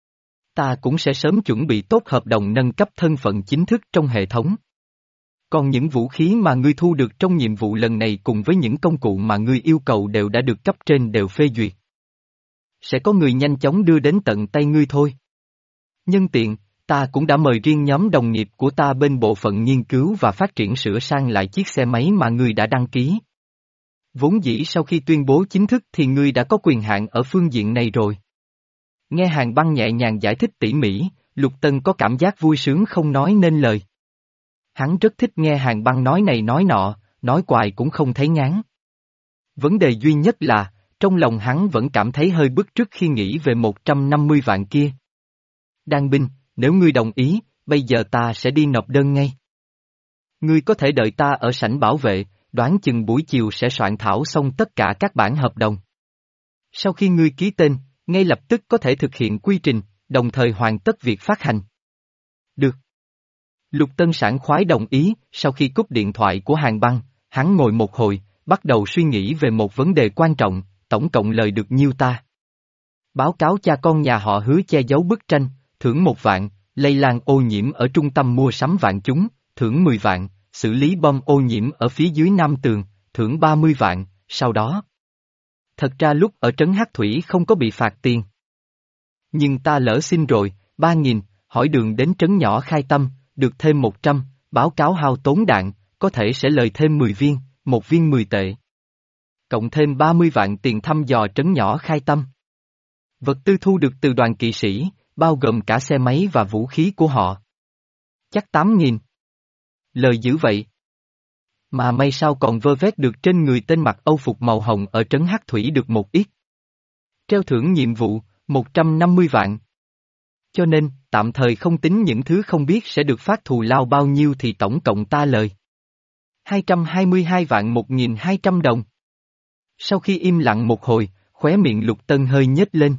Ta cũng sẽ sớm chuẩn bị tốt hợp đồng nâng cấp thân phận chính thức trong hệ thống. Còn những vũ khí mà ngươi thu được trong nhiệm vụ lần này cùng với những công cụ mà ngươi yêu cầu đều đã được cấp trên đều phê duyệt. Sẽ có người nhanh chóng đưa đến tận tay ngươi thôi. Nhân tiện, ta cũng đã mời riêng nhóm đồng nghiệp của ta bên bộ phận nghiên cứu và phát triển sửa sang lại chiếc xe máy mà ngươi đã đăng ký. Vốn dĩ sau khi tuyên bố chính thức thì ngươi đã có quyền hạn ở phương diện này rồi. Nghe Hàn Băng nhẹ nhàng giải thích tỉ mỉ, Lục Tân có cảm giác vui sướng không nói nên lời. Hắn rất thích nghe Hàn Băng nói này nói nọ, nói hoài cũng không thấy ngán. Vấn đề duy nhất là, trong lòng hắn vẫn cảm thấy hơi bức trước khi nghĩ về một trăm năm mươi vạn kia. Đan binh, nếu ngươi đồng ý, bây giờ ta sẽ đi nộp đơn ngay. Ngươi có thể đợi ta ở sảnh bảo vệ, đoán chừng buổi chiều sẽ soạn thảo xong tất cả các bản hợp đồng. Sau khi ngươi ký tên, ngay lập tức có thể thực hiện quy trình, đồng thời hoàn tất việc phát hành. Được. Lục Tân sảng khoái đồng ý, sau khi cúp điện thoại của Hàn Băng, hắn ngồi một hồi, bắt đầu suy nghĩ về một vấn đề quan trọng, tổng cộng lời được nhiêu ta. Báo cáo cha con nhà họ Hứa che giấu bức tranh, thưởng một vạn, lây lan ô nhiễm ở trung tâm mua sắm vạn chúng, thưởng mười vạn, xử lý bom ô nhiễm ở phía dưới Nam Tường, thưởng ba mươi vạn, sau đó. Thật ra lúc ở trấn Hắc Thủy không có bị phạt tiền. Nhưng ta lỡ xin rồi, ba nghìn, hỏi đường đến trấn nhỏ Khai Tâm, được thêm một trăm, báo cáo hao tốn đạn, có thể sẽ lời thêm mười viên, một viên mười tệ. Cộng thêm ba mươi vạn tiền thăm dò trấn nhỏ Khai Tâm. Vật tư thu được từ đoàn kỵ sĩ, bao gồm cả xe máy và vũ khí của họ. Chắc tám nghìn. Lời dữ vậy. Mà may sao còn vơ vét được trên người tên mặc âu phục màu hồng ở trấn Hắc Thủy được một ít. Treo thưởng nhiệm vụ, một trăm năm mươi vạn. Cho nên, tạm thời không tính những thứ không biết sẽ được phát thù lao bao nhiêu thì tổng cộng ta lời. hai trăm hai mươi hai vạn một nghìn hai trăm đồng. Sau khi im lặng một hồi, khóe miệng Lục Tân hơi nhếch lên.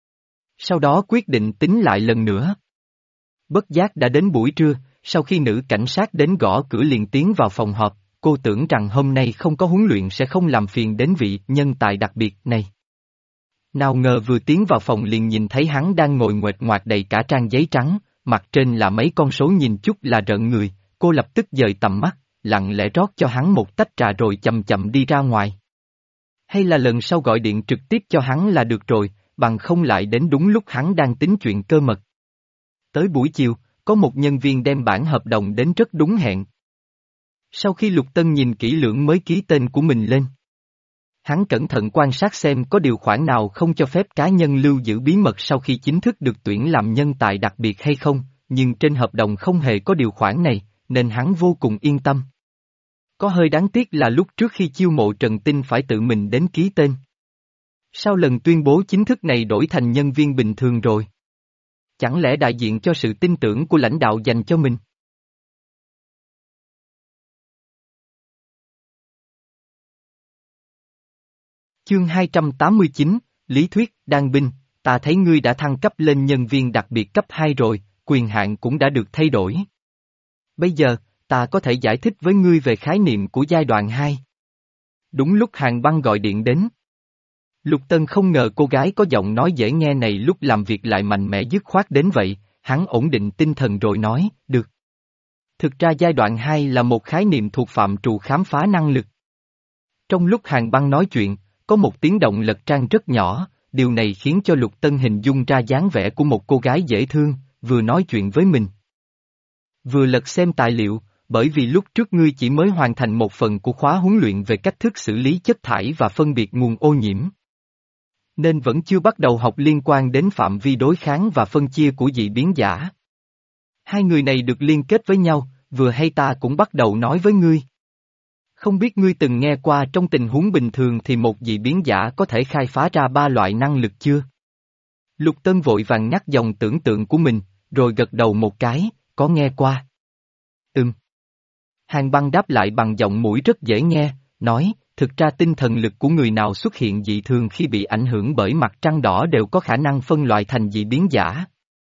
Sau đó quyết định tính lại lần nữa. Bất giác đã đến buổi trưa, sau khi nữ cảnh sát đến gõ cửa liền tiến vào phòng họp, cô tưởng rằng hôm nay không có huấn luyện sẽ không làm phiền đến vị nhân tài đặc biệt này. Nào ngờ vừa tiến vào phòng liền nhìn thấy hắn đang ngồi nguệch ngoạc đầy cả trang giấy trắng, mặt trên là mấy con số nhìn chút là rợn người, cô lập tức dời tầm mắt, lặng lẽ rót cho hắn một tách trà rồi chậm chậm đi ra ngoài. Hay là lần sau gọi điện trực tiếp cho hắn là được rồi, bằng không lại đến đúng lúc hắn đang tính chuyện cơ mật. Tới buổi chiều, có một nhân viên đem bản hợp đồng đến rất đúng hẹn. Sau khi Lục Tân nhìn kỹ lưỡng mới ký tên của mình lên. Hắn cẩn thận quan sát xem có điều khoản nào không cho phép cá nhân lưu giữ bí mật sau khi chính thức được tuyển làm nhân tài đặc biệt hay không, nhưng trên hợp đồng không hề có điều khoản này, nên hắn vô cùng yên tâm. Có hơi đáng tiếc là lúc trước khi chiêu mộ Trần Tinh phải tự mình đến ký tên. Sau lần tuyên bố chính thức này đổi thành nhân viên bình thường rồi. Chẳng lẽ đại diện cho sự tin tưởng của lãnh đạo dành cho mình? Chương hai trăm tám mươi chín, Lý thuyết, Đan binh, ta thấy ngươi đã thăng cấp lên nhân viên đặc biệt cấp hai rồi, quyền hạn cũng đã được thay đổi. Bây giờ, ta có thể giải thích với ngươi về khái niệm của giai đoạn hai. Đúng lúc Hàn Băng gọi điện đến. Lục Tân không ngờ cô gái có giọng nói dễ nghe này lúc làm việc lại mạnh mẽ dứt khoát đến vậy, hắn ổn định tinh thần rồi nói, được. Thực ra giai đoạn hai là một khái niệm thuộc phạm trù khám phá năng lực. Trong lúc Hàn Băng nói chuyện, có một tiếng động lật trang rất nhỏ, điều này khiến cho Lục Tân hình dung ra dáng vẻ của một cô gái dễ thương, vừa nói chuyện với mình. Vừa lật xem tài liệu, bởi vì lúc trước ngươi chỉ mới hoàn thành một phần của khóa huấn luyện về cách thức xử lý chất thải và phân biệt nguồn ô nhiễm. Nên vẫn chưa bắt đầu học liên quan đến phạm vi đối kháng và phân chia của dị biến giả. Hai người này được liên kết với nhau, vừa hay ta cũng bắt đầu nói với ngươi. Không biết ngươi từng nghe qua trong tình huống bình thường thì một dị biến giả có thể khai phá ra ba loại năng lực chưa? Lục Tân vội vàng nhắc dòng tưởng tượng của mình, rồi gật đầu một cái, có nghe qua. Ừm. Hàn Băng đáp lại bằng giọng mũi rất dễ nghe, nói, thực ra tinh thần lực của người nào xuất hiện dị thường khi bị ảnh hưởng bởi mặt trăng đỏ đều có khả năng phân loại thành dị biến giả.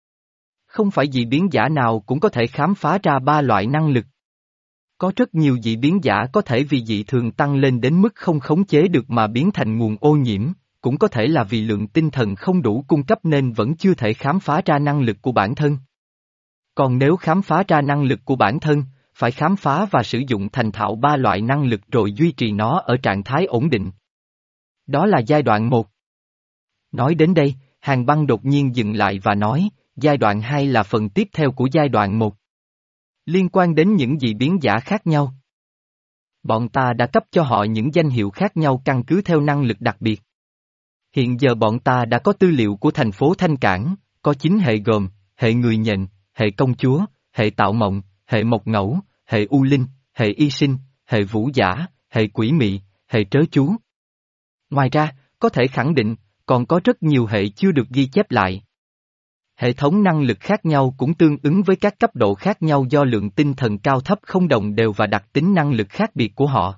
Không phải dị biến giả nào cũng có thể khám phá ra ba loại năng lực. Có rất nhiều dị biến giả có thể vì dị thường tăng lên đến mức không khống chế được mà biến thành nguồn ô nhiễm, cũng có thể là vì lượng tinh thần không đủ cung cấp nên vẫn chưa thể khám phá ra năng lực của bản thân. Còn nếu khám phá ra năng lực của bản thân, phải khám phá và sử dụng thành thạo ba loại năng lực rồi duy trì nó ở trạng thái ổn định. Đó là giai đoạn một. Nói đến đây, Hàn Băng đột nhiên dừng lại và nói, giai đoạn hai là phần tiếp theo của giai đoạn một. Liên quan đến những dị biến giả khác nhau. Bọn ta đã cấp cho họ những danh hiệu khác nhau căn cứ theo năng lực đặc biệt. Hiện giờ bọn ta đã có tư liệu của thành phố Thanh Cảng, có chín hệ gồm, hệ người nhện, hệ công chúa, hệ tạo mộng, hệ mộc ngẫu, hệ u linh, hệ y sinh, hệ vũ giả, hệ quỷ mị, hệ trớ chú. Ngoài ra, có thể khẳng định, còn có rất nhiều hệ chưa được ghi chép lại. Hệ thống năng lực khác nhau cũng tương ứng với các cấp độ khác nhau do lượng tinh thần cao thấp không đồng đều và đặc tính năng lực khác biệt của họ.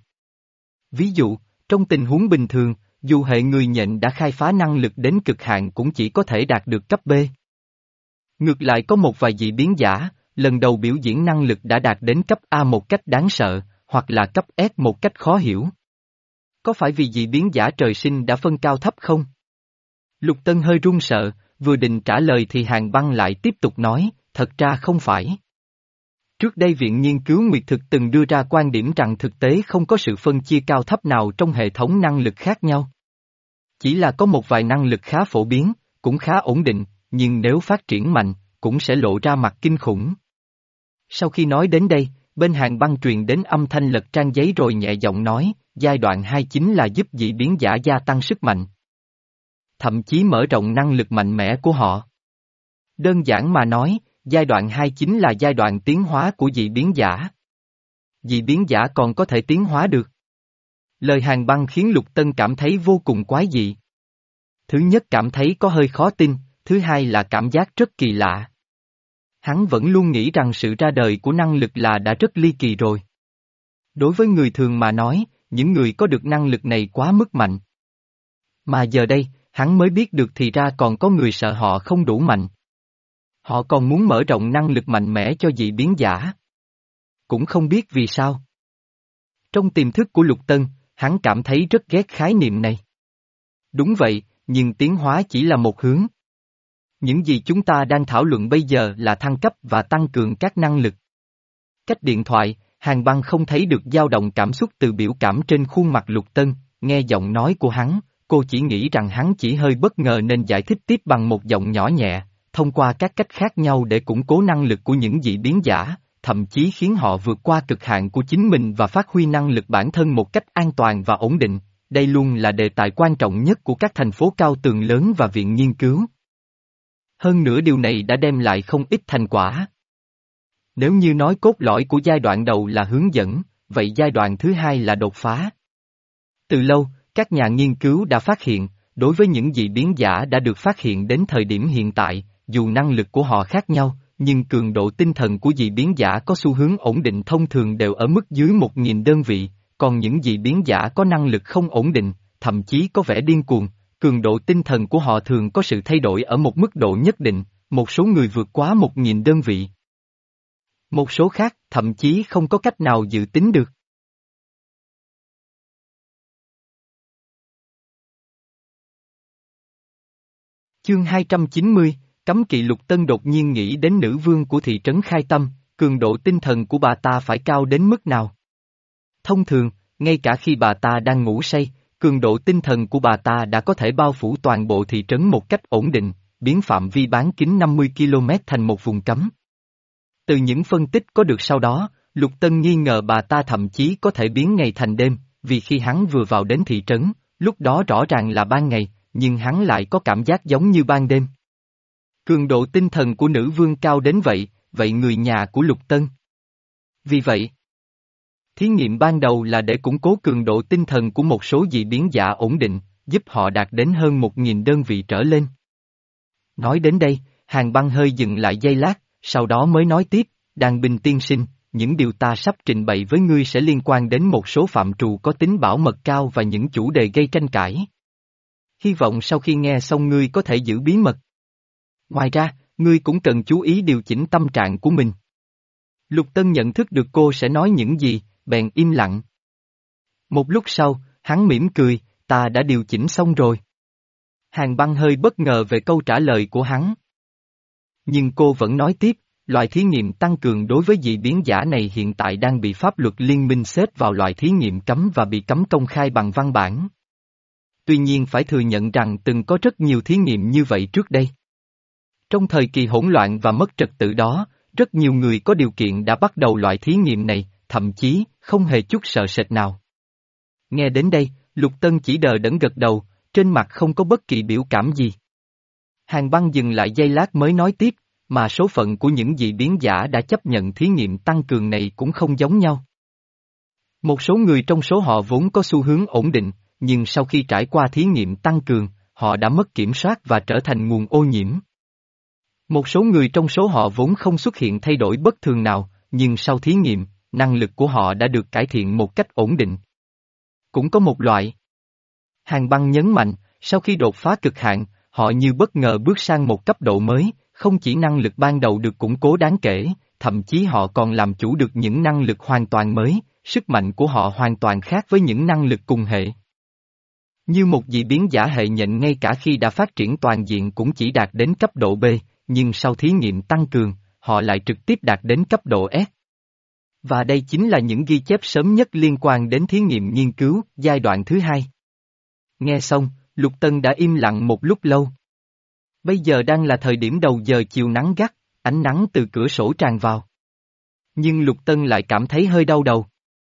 Ví dụ, trong tình huống bình thường, dù hệ người nhện đã khai phá năng lực đến cực hạn cũng chỉ có thể đạt được cấp B. Ngược lại có một vài dị biến giả, lần đầu biểu diễn năng lực đã đạt đến cấp A một cách đáng sợ, hoặc là cấp S một cách khó hiểu. Có phải vì dị biến giả trời sinh đã phân cao thấp không? Lục Tân hơi run sợ, vừa định trả lời thì Hàn Băng lại tiếp tục nói, thật ra không phải. Trước đây Viện Nghiên cứu Nguyệt Thực từng đưa ra quan điểm rằng thực tế không có sự phân chia cao thấp nào trong hệ thống năng lực khác nhau. Chỉ là có một vài năng lực khá phổ biến, cũng khá ổn định, nhưng nếu phát triển mạnh, cũng sẽ lộ ra mặt kinh khủng. Sau khi nói đến đây, bên Hàn Băng truyền đến âm thanh lật trang giấy rồi nhẹ giọng nói, giai đoạn hai chính là giúp dị biến giả gia tăng sức mạnh. Thậm chí mở rộng năng lực mạnh mẽ của họ. Đơn giản mà nói, giai đoạn hai chính là giai đoạn tiến hóa của dị biến giả. Dị biến giả còn có thể tiến hóa được. Lời Hàn Băng khiến Lục Tân cảm thấy vô cùng quái dị. Thứ nhất cảm thấy có hơi khó tin, thứ hai là cảm giác rất kỳ lạ. Hắn vẫn luôn nghĩ rằng sự ra đời của năng lực là đã rất ly kỳ rồi. Đối với người thường mà nói, những người có được năng lực này quá mức mạnh. Mà giờ đây, hắn mới biết được thì ra còn có người sợ họ không đủ mạnh. Họ còn muốn mở rộng năng lực mạnh mẽ cho dị biến giả. Cũng không biết vì sao. Trong tiềm thức của Lục Tân, hắn cảm thấy rất ghét khái niệm này. Đúng vậy, nhưng tiến hóa chỉ là một hướng. Những gì chúng ta đang thảo luận bây giờ là thăng cấp và tăng cường các năng lực. Cách điện thoại, Hàn Băng không thấy được dao động cảm xúc từ biểu cảm trên khuôn mặt Lục Tân, nghe giọng nói của hắn, cô chỉ nghĩ rằng hắn chỉ hơi bất ngờ nên giải thích tiếp bằng một giọng nhỏ nhẹ, thông qua các cách khác nhau để củng cố năng lực của những dị biến giả, thậm chí khiến họ vượt qua cực hạn của chính mình và phát huy năng lực bản thân một cách an toàn và ổn định. đây luôn là đề tài quan trọng nhất của các thành phố cao tường lớn và viện nghiên cứu. Hơn nữa điều này đã đem lại không ít thành quả. Nếu như nói cốt lõi của giai đoạn đầu là hướng dẫn, vậy giai đoạn thứ hai là đột phá. Từ lâu, các nhà nghiên cứu đã phát hiện, đối với những dị biến giả đã được phát hiện đến thời điểm hiện tại, dù năng lực của họ khác nhau, nhưng cường độ tinh thần của dị biến giả có xu hướng ổn định thông thường đều ở mức dưới một nghìn đơn vị, còn những dị biến giả có năng lực không ổn định, thậm chí có vẻ điên cuồng, cường độ tinh thần của họ thường có sự thay đổi ở một mức độ nhất định, một số người vượt quá một nghìn đơn vị. Một số khác, thậm chí không có cách nào dự tính được. Chương hai trăm chín mươi, Cấm kỵ. Lục Tân đột nhiên nghĩ đến nữ vương của thị trấn Khai Tâm, cường độ tinh thần của bà ta phải cao đến mức nào? Thông thường, ngay cả khi bà ta đang ngủ say, cường độ tinh thần của bà ta đã có thể bao phủ toàn bộ thị trấn một cách ổn định, biến phạm vi bán kính năm mươi ki lô mét thành một vùng cấm. Từ những phân tích có được sau đó, Lục Tân nghi ngờ bà ta thậm chí có thể biến ngày thành đêm, vì khi hắn vừa vào đến thị trấn, lúc đó rõ ràng là ban ngày, nhưng hắn lại có cảm giác giống như ban đêm. Cường độ tinh thần của nữ vương cao đến vậy, vậy người nhà của Lục Tân? Vì vậy, thí nghiệm ban đầu là để củng cố cường độ tinh thần của một số dị biến giả ổn định, giúp họ đạt đến hơn một nghìn đơn vị trở lên. Nói đến đây, Hàn Băng hơi dừng lại giây lát, sau đó mới nói tiếp, Đan Binh tiên sinh, những điều ta sắp trình bày với ngươi sẽ liên quan đến một số phạm trù có tính bảo mật cao và những chủ đề gây tranh cãi. Hy vọng sau khi nghe xong ngươi có thể giữ bí mật. Ngoài ra, ngươi cũng cần chú ý điều chỉnh tâm trạng của mình. Lục Tân nhận thức được cô sẽ nói những gì, bèn im lặng. Một lúc sau, hắn mỉm cười, ta đã điều chỉnh xong rồi. Hàn Băng hơi bất ngờ về câu trả lời của hắn. Nhưng cô vẫn nói tiếp, loại thí nghiệm tăng cường đối với dị biến giả này hiện tại đang bị pháp luật liên minh xếp vào loại thí nghiệm cấm và bị cấm công khai bằng văn bản. Tuy nhiên phải thừa nhận rằng từng có rất nhiều thí nghiệm như vậy trước đây. Trong thời kỳ hỗn loạn và mất trật tự đó, rất nhiều người có điều kiện đã bắt đầu loại thí nghiệm này, thậm chí không hề chút sợ sệt nào. Nghe đến đây, Lục Tân chỉ đờ đẫn gật đầu, trên mặt không có bất kỳ biểu cảm gì. Hàn Băng dừng lại giây lát mới nói tiếp, mà số phận của những dị biến giả đã chấp nhận thí nghiệm tăng cường này cũng không giống nhau. Một số người trong số họ vốn có xu hướng ổn định, nhưng sau khi trải qua thí nghiệm tăng cường, họ đã mất kiểm soát và trở thành nguồn ô nhiễm. Một số người trong số họ vốn không xuất hiện thay đổi bất thường nào, nhưng sau thí nghiệm, năng lực của họ đã được cải thiện một cách ổn định. Cũng có một loại. Hàn Băng nhấn mạnh, sau khi đột phá cực hạn, họ như bất ngờ bước sang một cấp độ mới, không chỉ năng lực ban đầu được củng cố đáng kể, thậm chí họ còn làm chủ được những năng lực hoàn toàn mới, sức mạnh của họ hoàn toàn khác với những năng lực cùng hệ. Như một dị biến giả hệ nhện ngay cả khi đã phát triển toàn diện cũng chỉ đạt đến cấp độ B, nhưng sau thí nghiệm tăng cường, họ lại trực tiếp đạt đến cấp độ S. Và đây chính là những ghi chép sớm nhất liên quan đến thí nghiệm nghiên cứu, giai đoạn thứ hai. Nghe xong, Lục Tân đã im lặng một lúc lâu. Bây giờ đang là thời điểm đầu giờ chiều nắng gắt, ánh nắng từ cửa sổ tràn vào. Nhưng Lục Tân lại cảm thấy hơi đau đầu.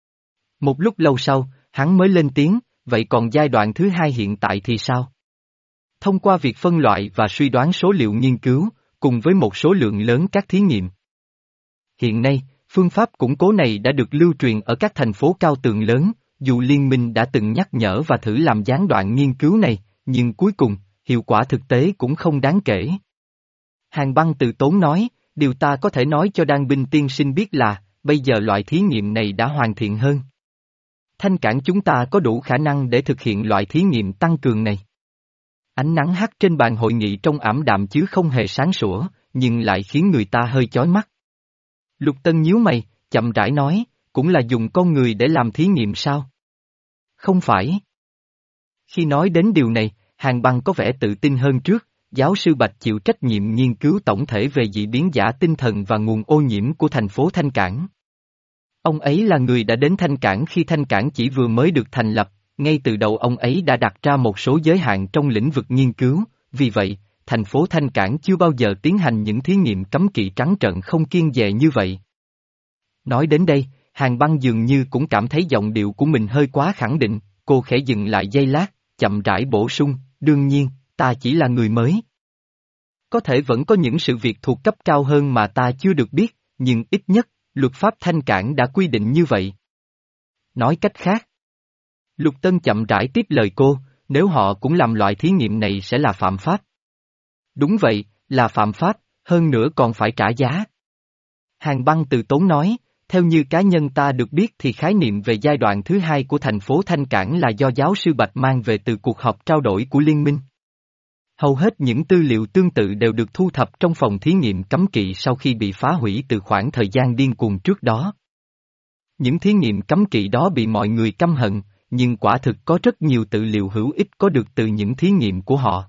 Một lúc lâu sau, hắn mới lên tiếng, vậy còn giai đoạn thứ hai hiện tại thì sao? Thông qua việc phân loại và suy đoán số liệu nghiên cứu, cùng với một số lượng lớn các thí nghiệm. Hiện nay, phương pháp củng cố này đã được lưu truyền ở các thành phố cao tường lớn, dù liên minh đã từng nhắc nhở và thử làm gián đoạn nghiên cứu này, nhưng cuối cùng, hiệu quả thực tế cũng không đáng kể. Hàn Băng từ tốn nói, điều ta có thể nói cho Đan Binh tiên sinh biết là, bây giờ loại thí nghiệm này đã hoàn thiện hơn. Thanh cảng chúng ta có đủ khả năng để thực hiện loại thí nghiệm tăng cường này. Ánh nắng hắt trên bàn hội nghị trông ảm đạm chứ không hề sáng sủa, nhưng lại khiến người ta hơi chói mắt. Lục Tân nhíu mày, chậm rãi nói, cũng là dùng con người để làm thí nghiệm sao? Không phải. Khi nói đến điều này, Hàn Băng có vẻ tự tin hơn trước, giáo sư Bạch chịu trách nhiệm nghiên cứu tổng thể về dị biến giả tinh thần và nguồn ô nhiễm của thành phố Thanh Cảng. Ông ấy là người đã đến Thanh Cảng khi Thanh Cảng chỉ vừa mới được thành lập, ngay từ đầu ông ấy đã đặt ra một số giới hạn trong lĩnh vực nghiên cứu, vì vậy, thành phố Thanh Cảng chưa bao giờ tiến hành những thí nghiệm cấm kỵ trắng trợn không kiêng dè như vậy. Nói đến đây, Hàn Băng dường như cũng cảm thấy giọng điệu của mình hơi quá khẳng định, cô khẽ dừng lại giây lát, chậm rãi bổ sung, đương nhiên, ta chỉ là người mới. Có thể vẫn có những sự việc thuộc cấp cao hơn mà ta chưa được biết, nhưng ít nhất, luật pháp Thanh Cảng đã quy định như vậy. Nói cách khác. Lục Tân chậm rãi tiếp lời cô, nếu họ cũng làm loại thí nghiệm này sẽ là phạm pháp. Đúng vậy, là phạm pháp, hơn nữa còn phải trả giá. Hàn Băng từ tốn nói, theo như cá nhân ta được biết thì khái niệm về giai đoạn thứ hai của thành phố Thanh Cảng là do giáo sư Bạch mang về từ cuộc họp trao đổi của liên minh. Hầu hết những tư liệu tương tự đều được thu thập trong phòng thí nghiệm cấm kỵ sau khi bị phá hủy từ khoảng thời gian điên cuồng trước đó. Những thí nghiệm cấm kỵ đó bị mọi người căm hận, nhưng quả thực có rất nhiều tư liệu hữu ích có được từ những thí nghiệm của họ.